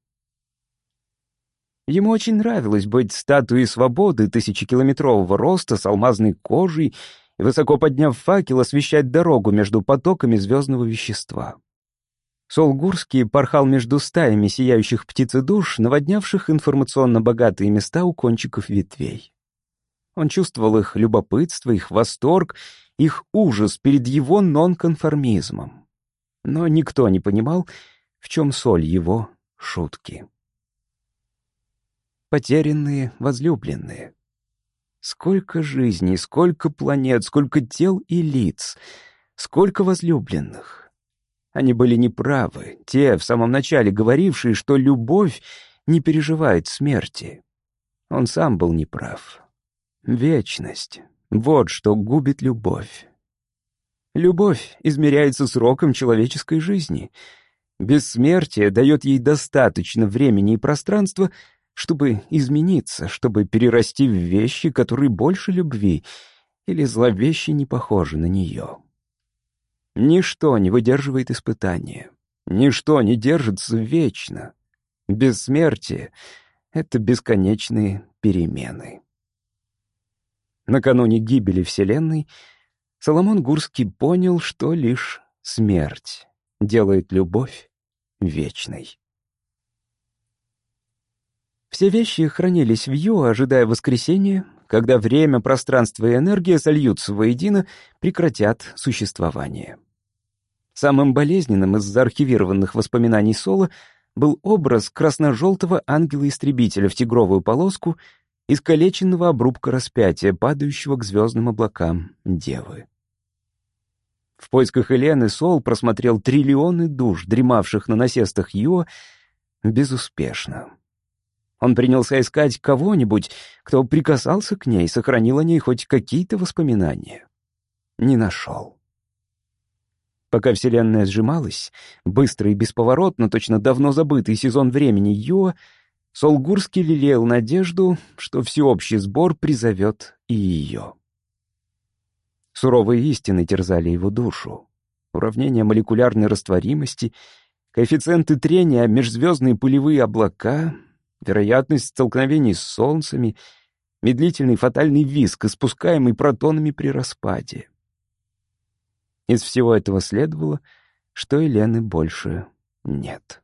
Ему очень нравилось быть статуей свободы тысячекилометрового роста с алмазной кожей и, высоко подняв факел, освещать дорогу между потоками звездного вещества. Сол Гурский порхал между стаями сияющих птицедуш, наводнявших информационно богатые места у кончиков ветвей. Он чувствовал их любопытство, их восторг, их ужас перед его нонконформизмом. Но никто не понимал, в чем соль его шутки. Потерянные возлюбленные. Сколько жизней, сколько планет, сколько тел и лиц, сколько возлюбленных. Они были неправы, те, в самом начале говорившие, что любовь не переживает смерти. Он сам был неправ. Вечность — вот что губит любовь. Любовь измеряется сроком человеческой жизни. Бессмертие дает ей достаточно времени и пространства, чтобы измениться, чтобы перерасти в вещи, которые больше любви или зловеще не похожи на нее. Ничто не выдерживает испытания. Ничто не держится вечно. Бессмертие — это бесконечные перемены. Накануне гибели Вселенной Соломон Гурский понял, что лишь смерть делает любовь вечной. Все вещи хранились в Ю, ожидая воскресения, когда время, пространство и энергия сольются воедино, прекратят существование. Самым болезненным из заархивированных воспоминаний Соло был образ красно-желтого ангела-истребителя в тигровую полоску, искалеченного обрубка распятия, падающего к звездным облакам Девы. В поисках Елены Сол просмотрел триллионы душ, дремавших на насестах Йо, безуспешно. Он принялся искать кого-нибудь, кто прикасался к ней, сохранил о ней хоть какие-то воспоминания. Не нашел. Пока Вселенная сжималась, быстро и бесповоротно, точно давно забытый сезон времени Йо, Сол Гурский лелеял надежду, что всеобщий сбор призовет и ее. Суровые истины терзали его душу. Уравнения молекулярной растворимости, коэффициенты трения, межзвездные пылевые облака, вероятность столкновений с солнцами, медлительный фатальный визг, испускаемый протонами при распаде. Из всего этого следовало, что Елены больше нет.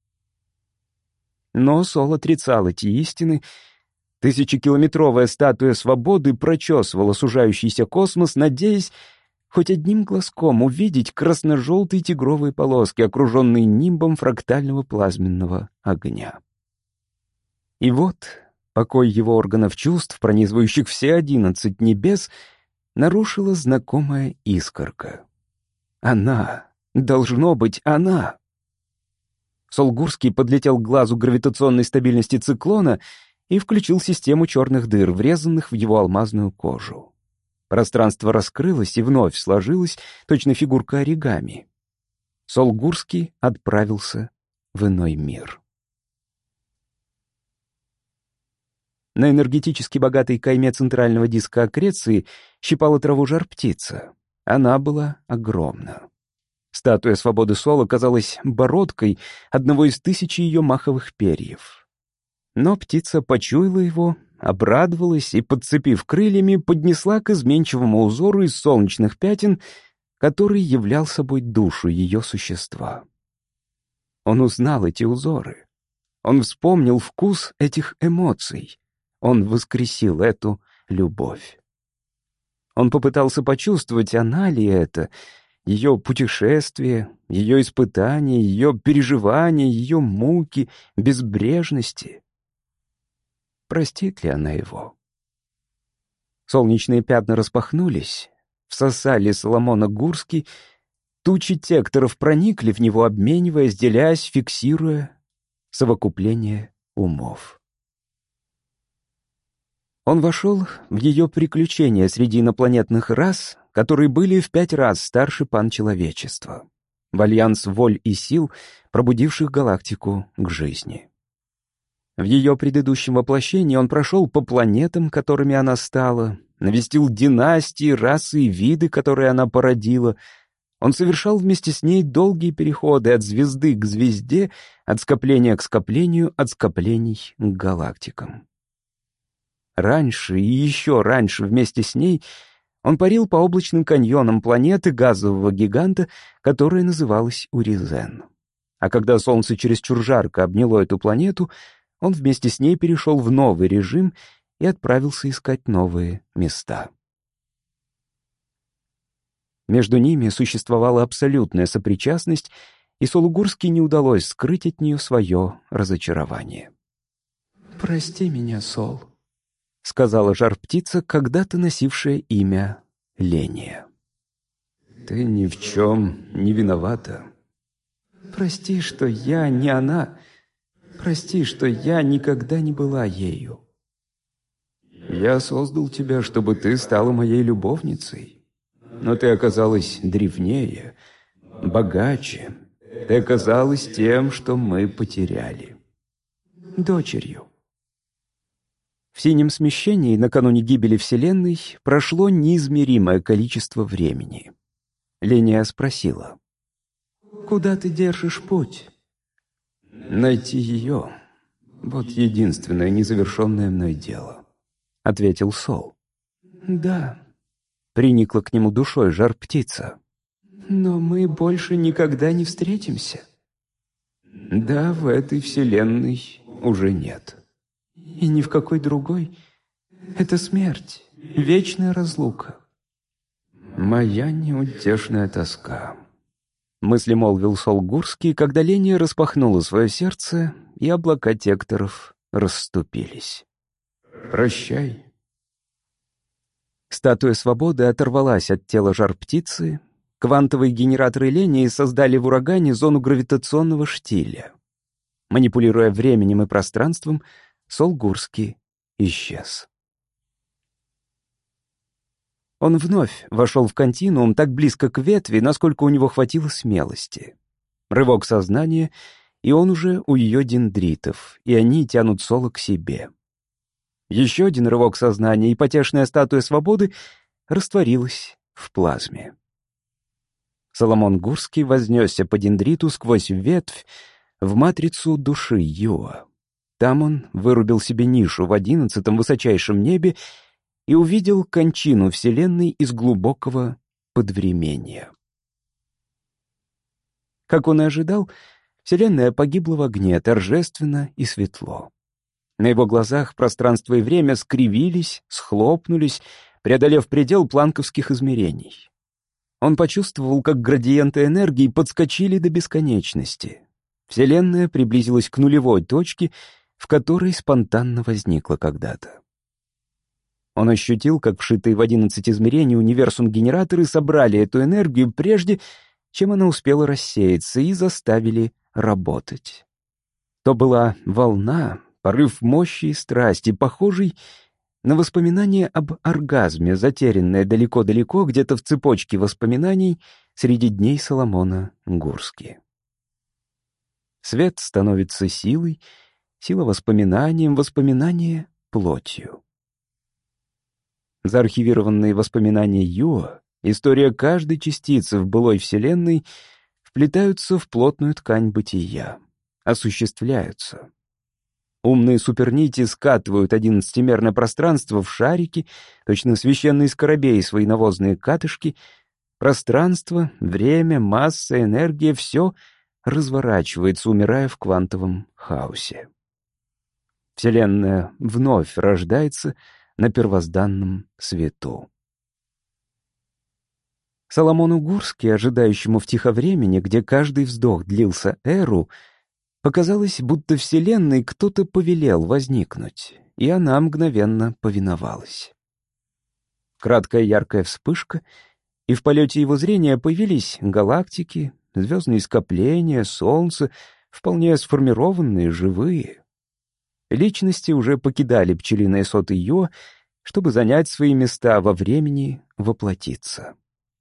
Но Сол отрицал эти истины. Тысячекилометровая статуя свободы прочесывала сужающийся космос, надеясь хоть одним глазком увидеть красно-желтые тигровые полоски, окруженные нимбом фрактального плазменного огня. И вот покой его органов чувств, пронизывающих все одиннадцать небес, нарушила знакомая искорка. Она, должно быть, она. Сол Гурский подлетел к глазу гравитационной стабильности циклона и включил систему черных дыр, врезанных в его алмазную кожу. Пространство раскрылось и вновь сложилось, точно фигурка оригами. Сол Гурский отправился в иной мир. На энергетически богатой кайме центрального диска аккреции щипала траву жар-птица. Она была огромна. Статуя свободы Сола казалась бородкой одного из тысячи ее маховых перьев. Но птица почуяла его, обрадовалась и, подцепив крыльями, поднесла к изменчивому узору из солнечных пятен, который являл собой душу ее существа. Он узнал эти узоры. Он вспомнил вкус этих эмоций. Он воскресил эту любовь. Он попытался почувствовать, она ли это, ее путешествие, ее испытания, ее переживания, ее муки, безбрежности. Простит ли она его? Солнечные пятна распахнулись, всосали Соломона Гурский, тучи текторов проникли в него, обмениваясь, делясь, фиксируя совокупление умов. Он вошел в ее приключения среди инопланетных рас, которые были в пять раз старше панчеловечества, в альянс воль и сил, пробудивших галактику к жизни. В ее предыдущем воплощении он прошел по планетам, которыми она стала, навестил династии, расы и виды, которые она породила. Он совершал вместе с ней долгие переходы от звезды к звезде, от скопления к скоплению, от скоплений к галактикам. Раньше и еще раньше вместе с ней он парил по облачным каньонам планеты газового гиганта, которая называлась Уризен. А когда Солнце чересчур жарко обняло эту планету, он вместе с ней перешел в новый режим и отправился искать новые места. Между ними существовала абсолютная сопричастность, и Солу Гурский не удалось скрыть от нее свое разочарование. «Прости меня, Сол». — сказала жар-птица, когда-то носившая имя Ления. «Ты ни в чем не виновата. Прости, что я не она. Прости, что я никогда не была ею. Я создал тебя, чтобы ты стала моей любовницей. Но ты оказалась древнее, богаче. Ты оказалась тем, что мы потеряли. Дочерью». В синем смещении накануне гибели Вселенной прошло неизмеримое количество времени. Ления спросила: «Куда ты держишь путь?» «Найти ее. Вот единственное незавершенное мной дело», — ответил Сол. «Да», — приникла к нему душой жар-птица. «Но мы больше никогда не встретимся». «Да, в этой вселенной уже нет». «И ни в какой другой. Это смерть, вечная разлука». «Моя неутешная тоска», — мысли молвил Сол Гурский, когда Ления распахнула свое сердце, и облака текторов расступились. «Прощай». Статуя свободы оторвалась от тела жар-птицы. Квантовые генераторы Лении создали в урагане зону гравитационного штиля. Манипулируя временем и пространством, Сол Гурский исчез. Он вновь вошел в континуум так близко к ветви, насколько у него хватило смелости. Рывок сознания, и он уже у ее дендритов, и они тянут Сола к себе. Еще один рывок сознания, и потешная статуя свободы растворилась в плазме. Соломон Гурский вознесся по дендриту сквозь ветвь в матрицу души Юа. Там он вырубил себе нишу в одиннадцатом высочайшем небе и увидел кончину Вселенной из глубокого подвремения. Как он и ожидал, Вселенная погибла в огне, торжественно и светло. На его глазах пространство и время скривились, схлопнулись, преодолев предел планковских измерений. Он почувствовал, как градиенты энергии подскочили до бесконечности. Вселенная приблизилась к нулевой точке, в которой спонтанно возникла когда-то. Он ощутил, как вшитые в одиннадцать измерений универсум-генераторы собрали эту энергию прежде, чем она успела рассеяться, и заставили работать. То была волна, порыв мощи и страсти, похожий на воспоминание об оргазме, затерянное далеко-далеко, где-то в цепочке воспоминаний среди дней Соломона Гурски. Свет становится силой, сила воспоминанием, воспоминание — плотью. Заархивированные воспоминания Юа, история каждой частицы в былой вселенной вплетаются в плотную ткань бытия, осуществляются. Умные супернити скатывают одиннадцатимерное пространство в шарики, точно священные скоробеи свои навозные катышки. Пространство, время, масса, энергия — все разворачивается, умирая в квантовом хаосе. Вселенная вновь рождается на первозданном свету. Соломону Гурски, ожидающему в тиховремени, где каждый вздох длился эру, показалось, будто Вселенной кто-то повелел возникнуть, и она мгновенно повиновалась. Краткая яркая вспышка, и в полете его зрения появились галактики, звездные скопления, солнце, вполне сформированные, живые. Личности уже покидали пчелиные соты Йо, чтобы занять свои места во времени, воплотиться.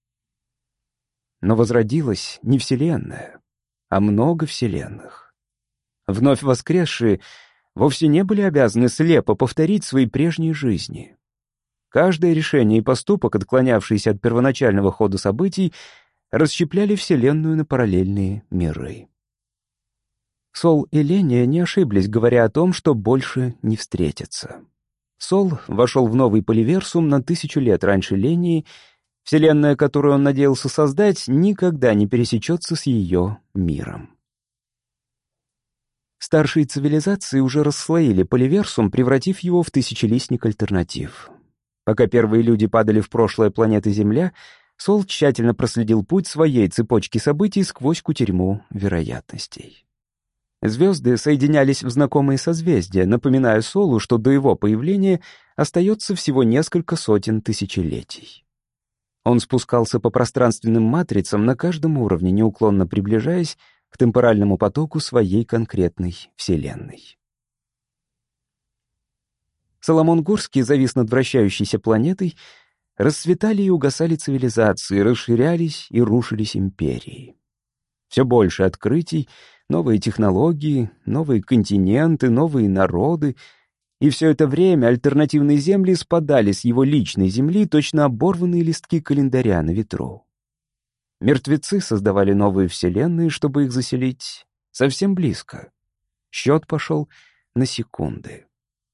Но возродилась не Вселенная, а много вселенных. Вновь воскресшие вовсе не были обязаны слепо повторить свои прежние жизни. Каждое решение и поступок, отклонявшийся от первоначального хода событий, расщепляли Вселенную на параллельные миры. Сол и Ления не ошиблись, говоря о том, что больше не встретятся. Сол вошел в новый поливерсум на тысячу лет раньше Лении. Вселенная, которую он надеялся создать, никогда не пересечется с ее миром. Старшие цивилизации уже расслоили поливерсум, превратив его в тысячелистник альтернатив. Пока первые люди падали в прошлое планеты Земля, Сол тщательно проследил путь своей цепочки событий сквозь кутерьму вероятностей. Звезды соединялись в знакомые созвездия, напоминая Солу, что до его появления остается всего несколько сотен тысячелетий. Он спускался по пространственным матрицам на каждом уровне, неуклонно приближаясь к темпоральному потоку своей конкретной Вселенной. Соломон Гурский завис над вращающейся планетой. Расцветали и угасали цивилизации, расширялись и рушились империи. Все больше открытий, новые технологии, новые континенты, новые народы. И все это время альтернативные земли спадали с его личной земли, точно оборванные листки календаря на ветру. Мертвецы создавали новые вселенные, чтобы их заселить совсем близко. Счет пошел на секунды.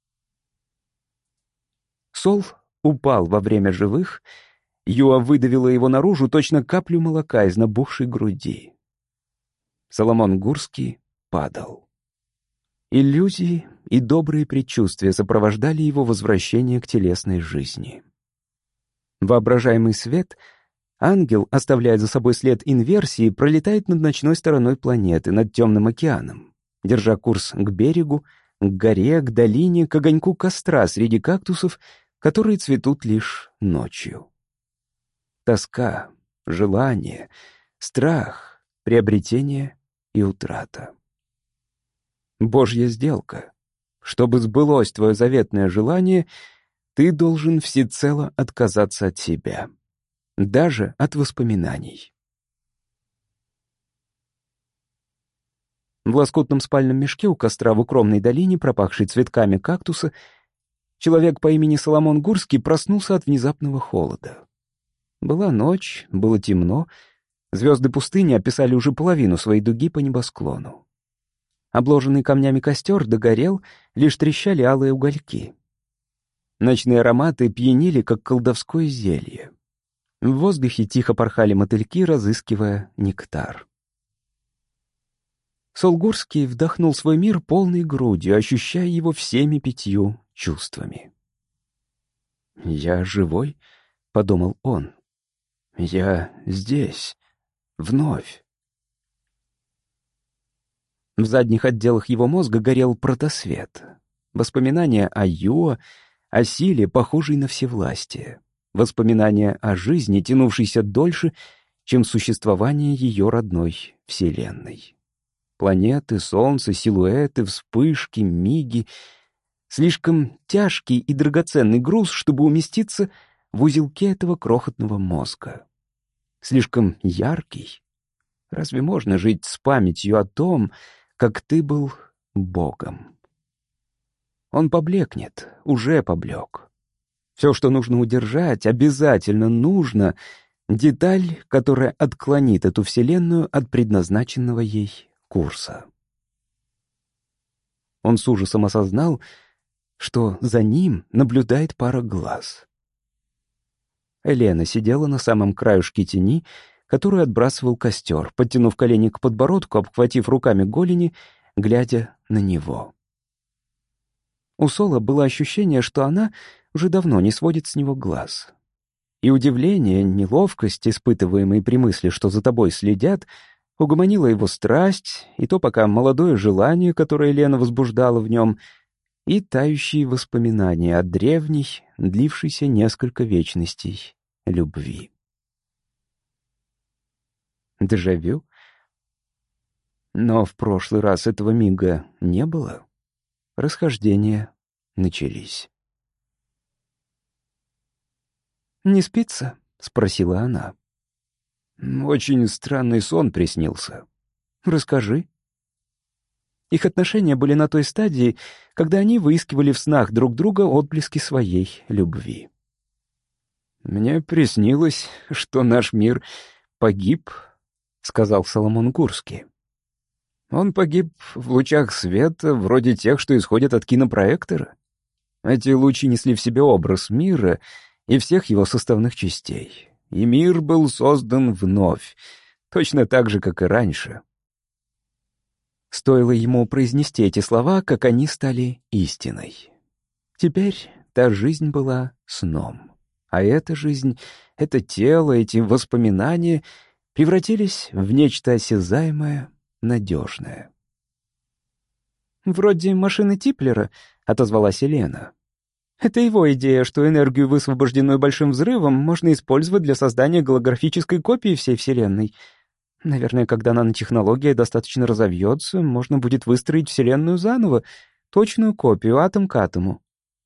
Сол упал во время живых, Юа выдавила его наружу точно каплю молока из набухшей груди. Соломон Гурский падал. Иллюзии и добрые предчувствия сопровождали его возвращение к телесной жизни. Воображаемый свет, ангел, оставляя за собой след инверсии, пролетает над ночной стороной планеты, над темным океаном, держа курс к берегу, к горе, к долине, к огоньку костра среди кактусов, которые цветут лишь ночью. Тоска, желание, страх, приобретение и утрата. Божья сделка. Чтобы сбылось твое заветное желание, ты должен всецело отказаться от себя, даже от воспоминаний. В лоскутном спальном мешке у костра в укромной долине, пропахшей цветками кактуса, человек по имени Соломон Гурский проснулся от внезапного холода. Была ночь, было темно, звезды пустыни описали уже половину своей дуги по небосклону. Обложенный камнями костер догорел, лишь трещали алые угольки. Ночные ароматы пьянили, как колдовское зелье. В воздухе тихо порхали мотыльки, разыскивая нектар. Сол Гурский вдохнул свой мир полной грудью, ощущая его всеми пятью чувствами. «Я живой?» — подумал он. «Я здесь, вновь». В задних отделах его мозга горел протосвет. Воспоминания о Юа, о силе, похожей на всевластие. Воспоминания о жизни, тянувшейся дольше, чем существование ее родной вселенной. Планеты, солнце, силуэты, вспышки, миги. Слишком тяжкий и драгоценный груз, чтобы уместиться в узелке этого крохотного мозга. Слишком яркий. Разве можно жить с памятью о том, как ты был Богом? Он поблекнет, уже поблек. Все, что нужно удержать, обязательно нужно — деталь, которая отклонит эту вселенную от предназначенного ей курса. Он с ужасом осознал, что за ним наблюдает пара глаз. Елена сидела на самом краюшке тени, которую отбрасывал костер, подтянув колени к подбородку, обхватив руками голени, глядя на него. У Сола было ощущение, что она уже давно не сводит с него глаз. И удивление, неловкость, испытываемые при мысли, что за тобой следят, угомонила его страсть, и то пока молодое желание, которое Лена возбуждала в нем, и тающие воспоминания о древней, длившейся несколько вечностей, любви. Дежавю? Но в прошлый раз этого мига не было. Расхождения начались. «Не спится?» — спросила она. «Очень странный сон приснился». «Расскажи». Их отношения были на той стадии, когда они выискивали в снах друг друга отблески своей любви. «Мне приснилось, что наш мир погиб», — сказал Соломон Гурский. «Он погиб в лучах света, вроде тех, что исходят от кинопроектора. Эти лучи несли в себе образ мира и всех его составных частей. И мир был создан вновь, точно так же, как и раньше». Стоило ему произнести эти слова, как они стали истиной. Теперь та жизнь была сном, а эта жизнь, это тело, эти воспоминания превратились в нечто осязаемое, надежное. «Вроде машины Типлера», — отозвалась Елена. «Это его идея, что энергию, высвобожденную Большим взрывом, можно использовать для создания голографической копии всей Вселенной. Наверное, когда нанотехнология достаточно разовьется, можно будет выстроить Вселенную заново, точную копию, атом к атому».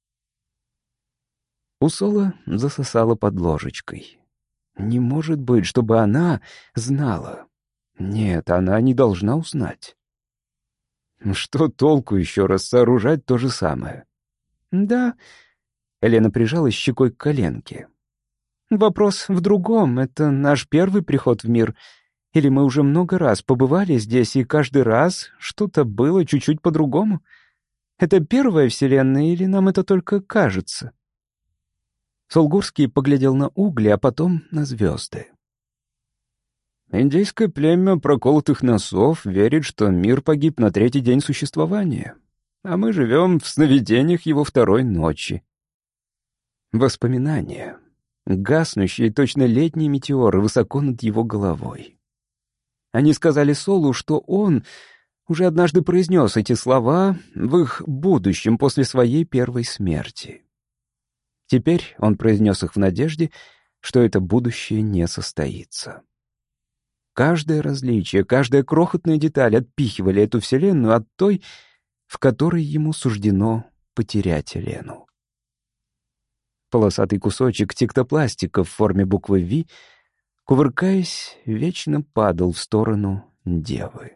У Соло засосала под ложечкой. Не может быть, чтобы она знала. Нет, она не должна узнать. Что толку еще раз сооружать то же самое? Да. Елена прижалась щекой к коленке. Вопрос в другом. Это наш первый приход в мир. Или мы уже много раз побывали здесь, и каждый раз что-то было чуть-чуть по-другому? Это первая вселенная, или нам это только кажется? Солгурский поглядел на угли, а потом на звезды. Индейское племя проколотых носов верит, что мир погиб на третий день существования, а мы живем в сновидениях его второй ночи. Воспоминания. Гаснущие, точно летние метеоры, высоко над его головой. Они сказали Солу, что он уже однажды произнес эти слова в их будущем после своей первой смерти. Теперь он произнес их в надежде, что это будущее не состоится. Каждое различие, каждая крохотная деталь отпихивали эту вселенную от той, в которой ему суждено потерять Елену. Полосатый кусочек тектопластика в форме буквы «Ви», кувыркаясь, вечно падал в сторону девы.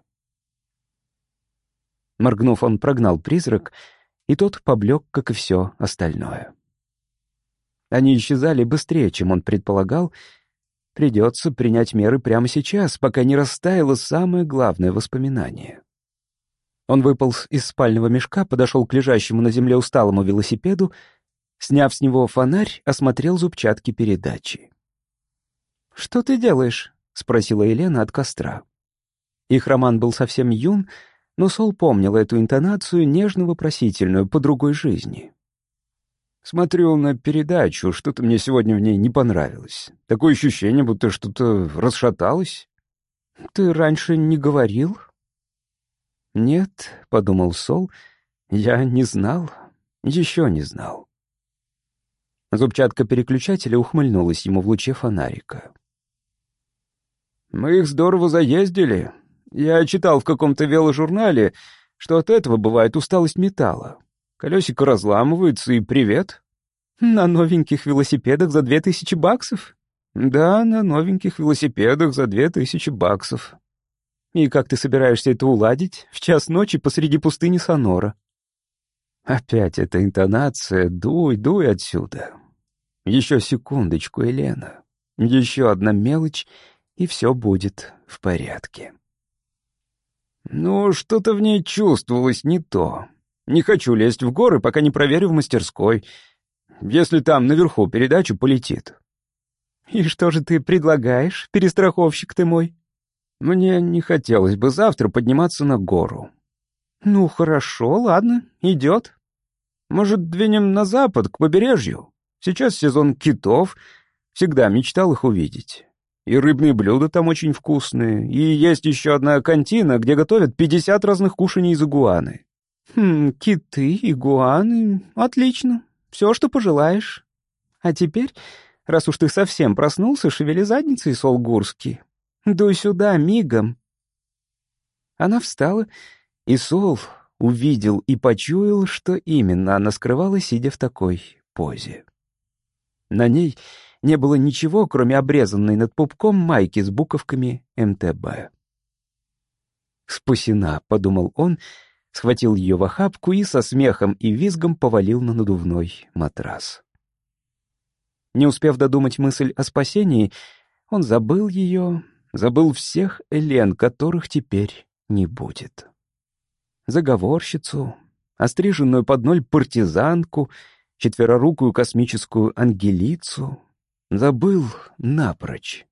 Моргнув, он прогнал призрак, и тот поблек, как и все остальное. Они исчезали быстрее, чем он предполагал. Придется принять меры прямо сейчас, пока не растаяло самое главное воспоминание. Он выполз из спального мешка, подошел к лежащему на земле усталому велосипеду, сняв с него фонарь, осмотрел зубчатки передачи. «Что ты делаешь?» — спросила Елена от костра. Их роман был совсем юн, но Сол помнил эту интонацию, нежно-вопросительную, по другой жизни. «Смотрю на передачу, что-то мне сегодня в ней не понравилось. Такое ощущение, будто что-то расшаталось». «Ты раньше не говорил?» «Нет», — подумал Сол, — «я не знал, еще не знал». Зубчатка переключателя ухмыльнулась ему в луче фонарика. «Мы их здорово заездили. Я читал в каком-то веложурнале, что от этого бывает усталость металла. Колесико разламывается, и привет». «На новеньких велосипедах за две тысячи баксов?» «Да, на новеньких велосипедах за две тысячи баксов». «И как ты собираешься это уладить в час ночи посреди пустыни Сонора?» Опять эта интонация «дуй, дуй отсюда». Еще секундочку, Елена. Еще одна мелочь, и все будет в порядке. Ну, что-то в ней чувствовалось не то. Не хочу лезть в горы, пока не проверю в мастерской. Если там наверху передача полетит. И что же ты предлагаешь, перестраховщик ты мой? Мне не хотелось бы завтра подниматься на гору. Ну, хорошо, ладно, идет. Может, двинем на запад, к побережью? Сейчас сезон китов, всегда мечтал их увидеть. И рыбные блюда там очень вкусные, и есть еще одна кантина, где готовят пятьдесят разных кушаний из игуаны. Хм, киты, игуаны, отлично, все, что пожелаешь. А теперь, раз уж ты совсем проснулся, шевели задницей, Солгурский. Дуй сюда, мигом. Она встала, и Сол увидел и почуял, что именно она скрывала, сидя в такой позе. На ней не было ничего, кроме обрезанной над пупком майки с буковками эм тэ бэ. «Спасена», — подумал он, схватил ее в охапку и со смехом и визгом повалил на надувной матрас. Не успев додумать мысль о спасении, он забыл ее, забыл всех Элен, которых теперь не будет. Заговорщицу, остриженную под ноль партизанку, четверорукую космическую ангелицу. Забыл напрочь.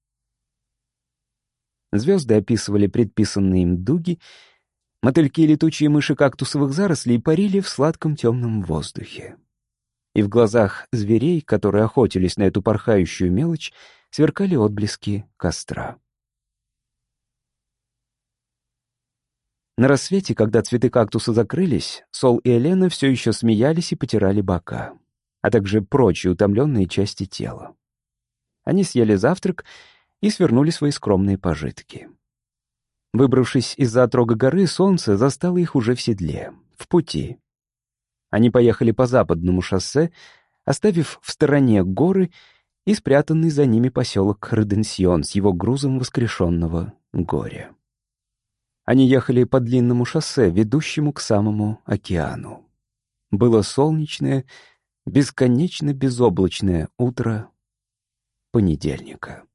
Звезды описывали предписанные им дуги, мотыльки и летучие мыши кактусовых зарослей парили в сладком темном воздухе. И в глазах зверей, которые охотились на эту порхающую мелочь, сверкали отблески костра. На рассвете, когда цветы кактуса закрылись, Сол и Елена все еще смеялись и потирали бока, а также прочие утомленные части тела. Они съели завтрак и свернули свои скромные пожитки. Выбравшись из-за отрога горы, солнце застало их уже в седле, в пути. Они поехали по западному шоссе, оставив в стороне горы и спрятанный за ними поселок Реденсьон с его грузом воскрешенного горя. Они ехали по длинному шоссе, ведущему к самому океану. Было солнечное, бесконечно безоблачное утро понедельника.